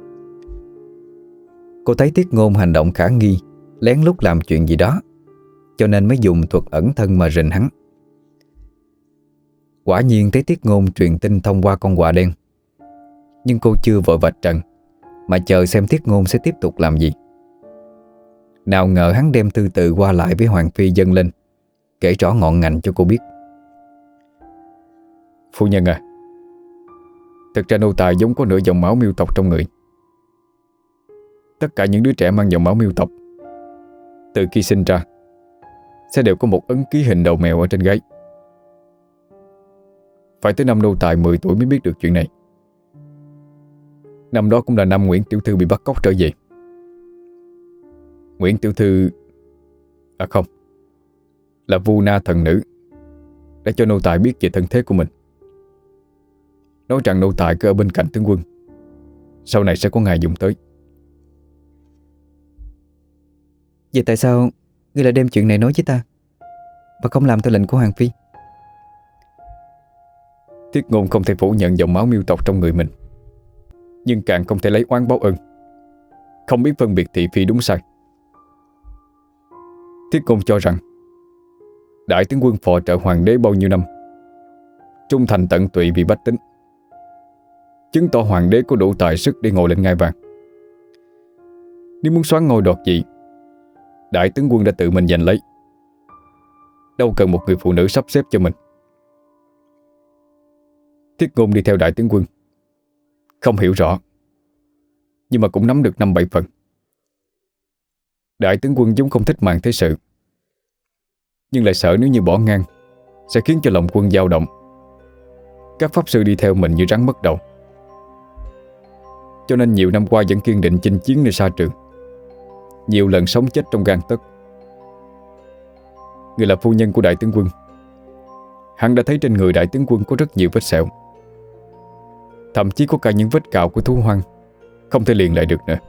Cô thấy Tiết Ngôn hành động khả nghi, lén lút làm chuyện gì đó, cho nên mới dùng thuật ẩn thân mà rình hắn. Quả nhiên thấy Tiết Ngôn truyền tin thông qua con quạ đen, nhưng cô chưa vội vạch trần, mà chờ xem Tiết Ngôn sẽ tiếp tục làm gì. Nào ngờ hắn đem thư từ qua lại với Hoàng Phi dâng lên, kể rõ ngọn ngành cho cô biết. Phu nhân à, thực ra nô tài giống có nửa dòng máu Miêu tộc trong người. Tất cả những đứa trẻ mang dòng máu Miêu tộc, từ khi sinh ra sẽ đều có một ấn ký hình đầu mèo ở trên gáy. Phải tới năm nô tài 10 tuổi mới biết được chuyện này. Năm đó cũng là năm Nguyễn Tiểu Thư bị bắt cóc trở về. Nguyễn Tiểu Thư, à không, là Vu Na thần nữ đã cho nô tài biết về thân thế của mình, nói rằng nô tài cứ ở bên cạnh tướng quân, sau này sẽ có ngày dùng tới. Vậy tại sao ngươi lại đem chuyện này nói với ta, và không làm theo lệnh của Hoàng Phi? Tiết Ngôn không thể phủ nhận dòng máu Miêu tộc trong người mình, nhưng càng không thể lấy oán báo ơn, không biết phân biệt thị phi đúng sai. Tiết Ngôn cho rằng đại tướng quân phò trợ hoàng đế bao nhiêu năm, trung thành tận tụy vì bách tính, chứng tỏ hoàng đế có đủ tài sức để ngồi lên ngai vàng. Nếu muốn soán ngôi đoạt vị, đại tướng quân đã tự mình giành lấy, đâu cần một người phụ nữ sắp xếp cho mình. Tiết Ngôn đi theo đại tướng quân, không hiểu rõ, nhưng mà cũng nắm được 5-7 phần. Đại tướng quân vốn không thích màn thế sự, nhưng lại sợ nếu như bỏ ngang sẽ khiến cho lòng quân dao động, các pháp sư đi theo mình như rắn mất đầu. Cho nên nhiều năm qua vẫn kiên định chinh chiến nơi xa trường, nhiều lần sống chết trong gang tấc. Người là phu nhân của đại tướng quân, hắn đã thấy trên người đại tướng quân có rất nhiều vết sẹo, thậm chí có cả những vết cào của thú hoang, không thể liền lại được nữa.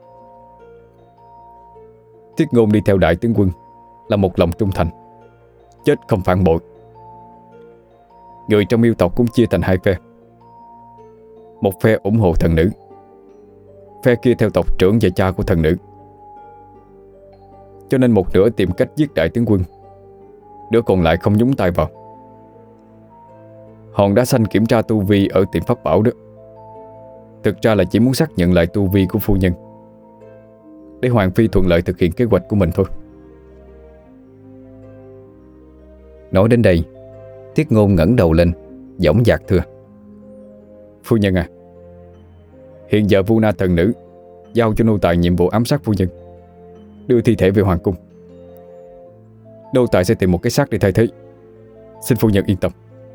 Tiết Ngôn đi theo đại tướng quân là một lòng trung thành, chết không phản bội. Người trong Miêu tộc cũng chia thành hai phe, một phe ủng hộ thần nữ, phe kia theo tộc trưởng và cha của thần nữ. Cho nên một nửa tìm cách giết đại tướng quân, đứa còn lại không nhúng tay vào. Hòn đá xanh kiểm tra tu vi ở tiệm pháp bảo đó, thực ra là chỉ muốn xác nhận lại tu vi của phu nhân, để Hoàng Phi thuận lợi thực hiện kế hoạch của mình thôi. Nói đến đây, Thiết Ngôn ngẩng đầu lên, dõng dạc thưa: Phu nhân à, hiện giờ Vu Na thần nữ giao cho nô tài nhiệm vụ ám sát phu nhân, đưa thi thể về hoàng cung. Nô tài sẽ tìm một cái xác để thay thế. Xin phu nhân yên tâm.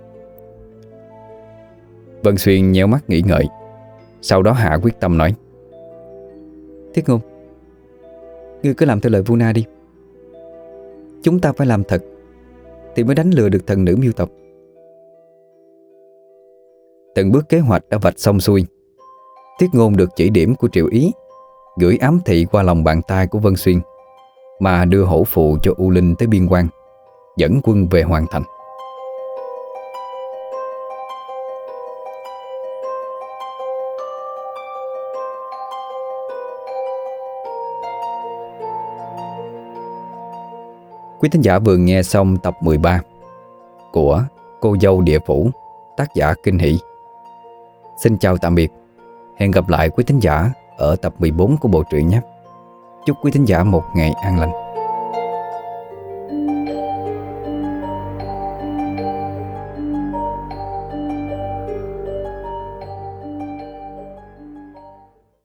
Vân Xuyên nheo mắt nghĩ ngợi, sau đó hạ quyết tâm nói: Thiết Ngôn, ngươi cứ làm theo lời Vu Na đi. Chúng ta phải làm thật thì mới đánh lừa được thần nữ miêu tộc. Từng bước kế hoạch đã vạch xong xuôi. Thiết Ngôn được chỉ điểm của Triệu Ý gửi ám thị qua lòng bàn tay của Vân Xuyên, mà đưa hổ phụ cho U Linh tới biên quan, dẫn quân về hoàn thành. Quý thính giả vừa nghe xong tập 13 của Cô Dâu Địa Phủ, tác giả Kinh Hỷ. Xin chào tạm biệt. Hẹn gặp lại quý thính giả ở tập 14 của bộ truyện nhé. Chúc quý thính giả một ngày an lành.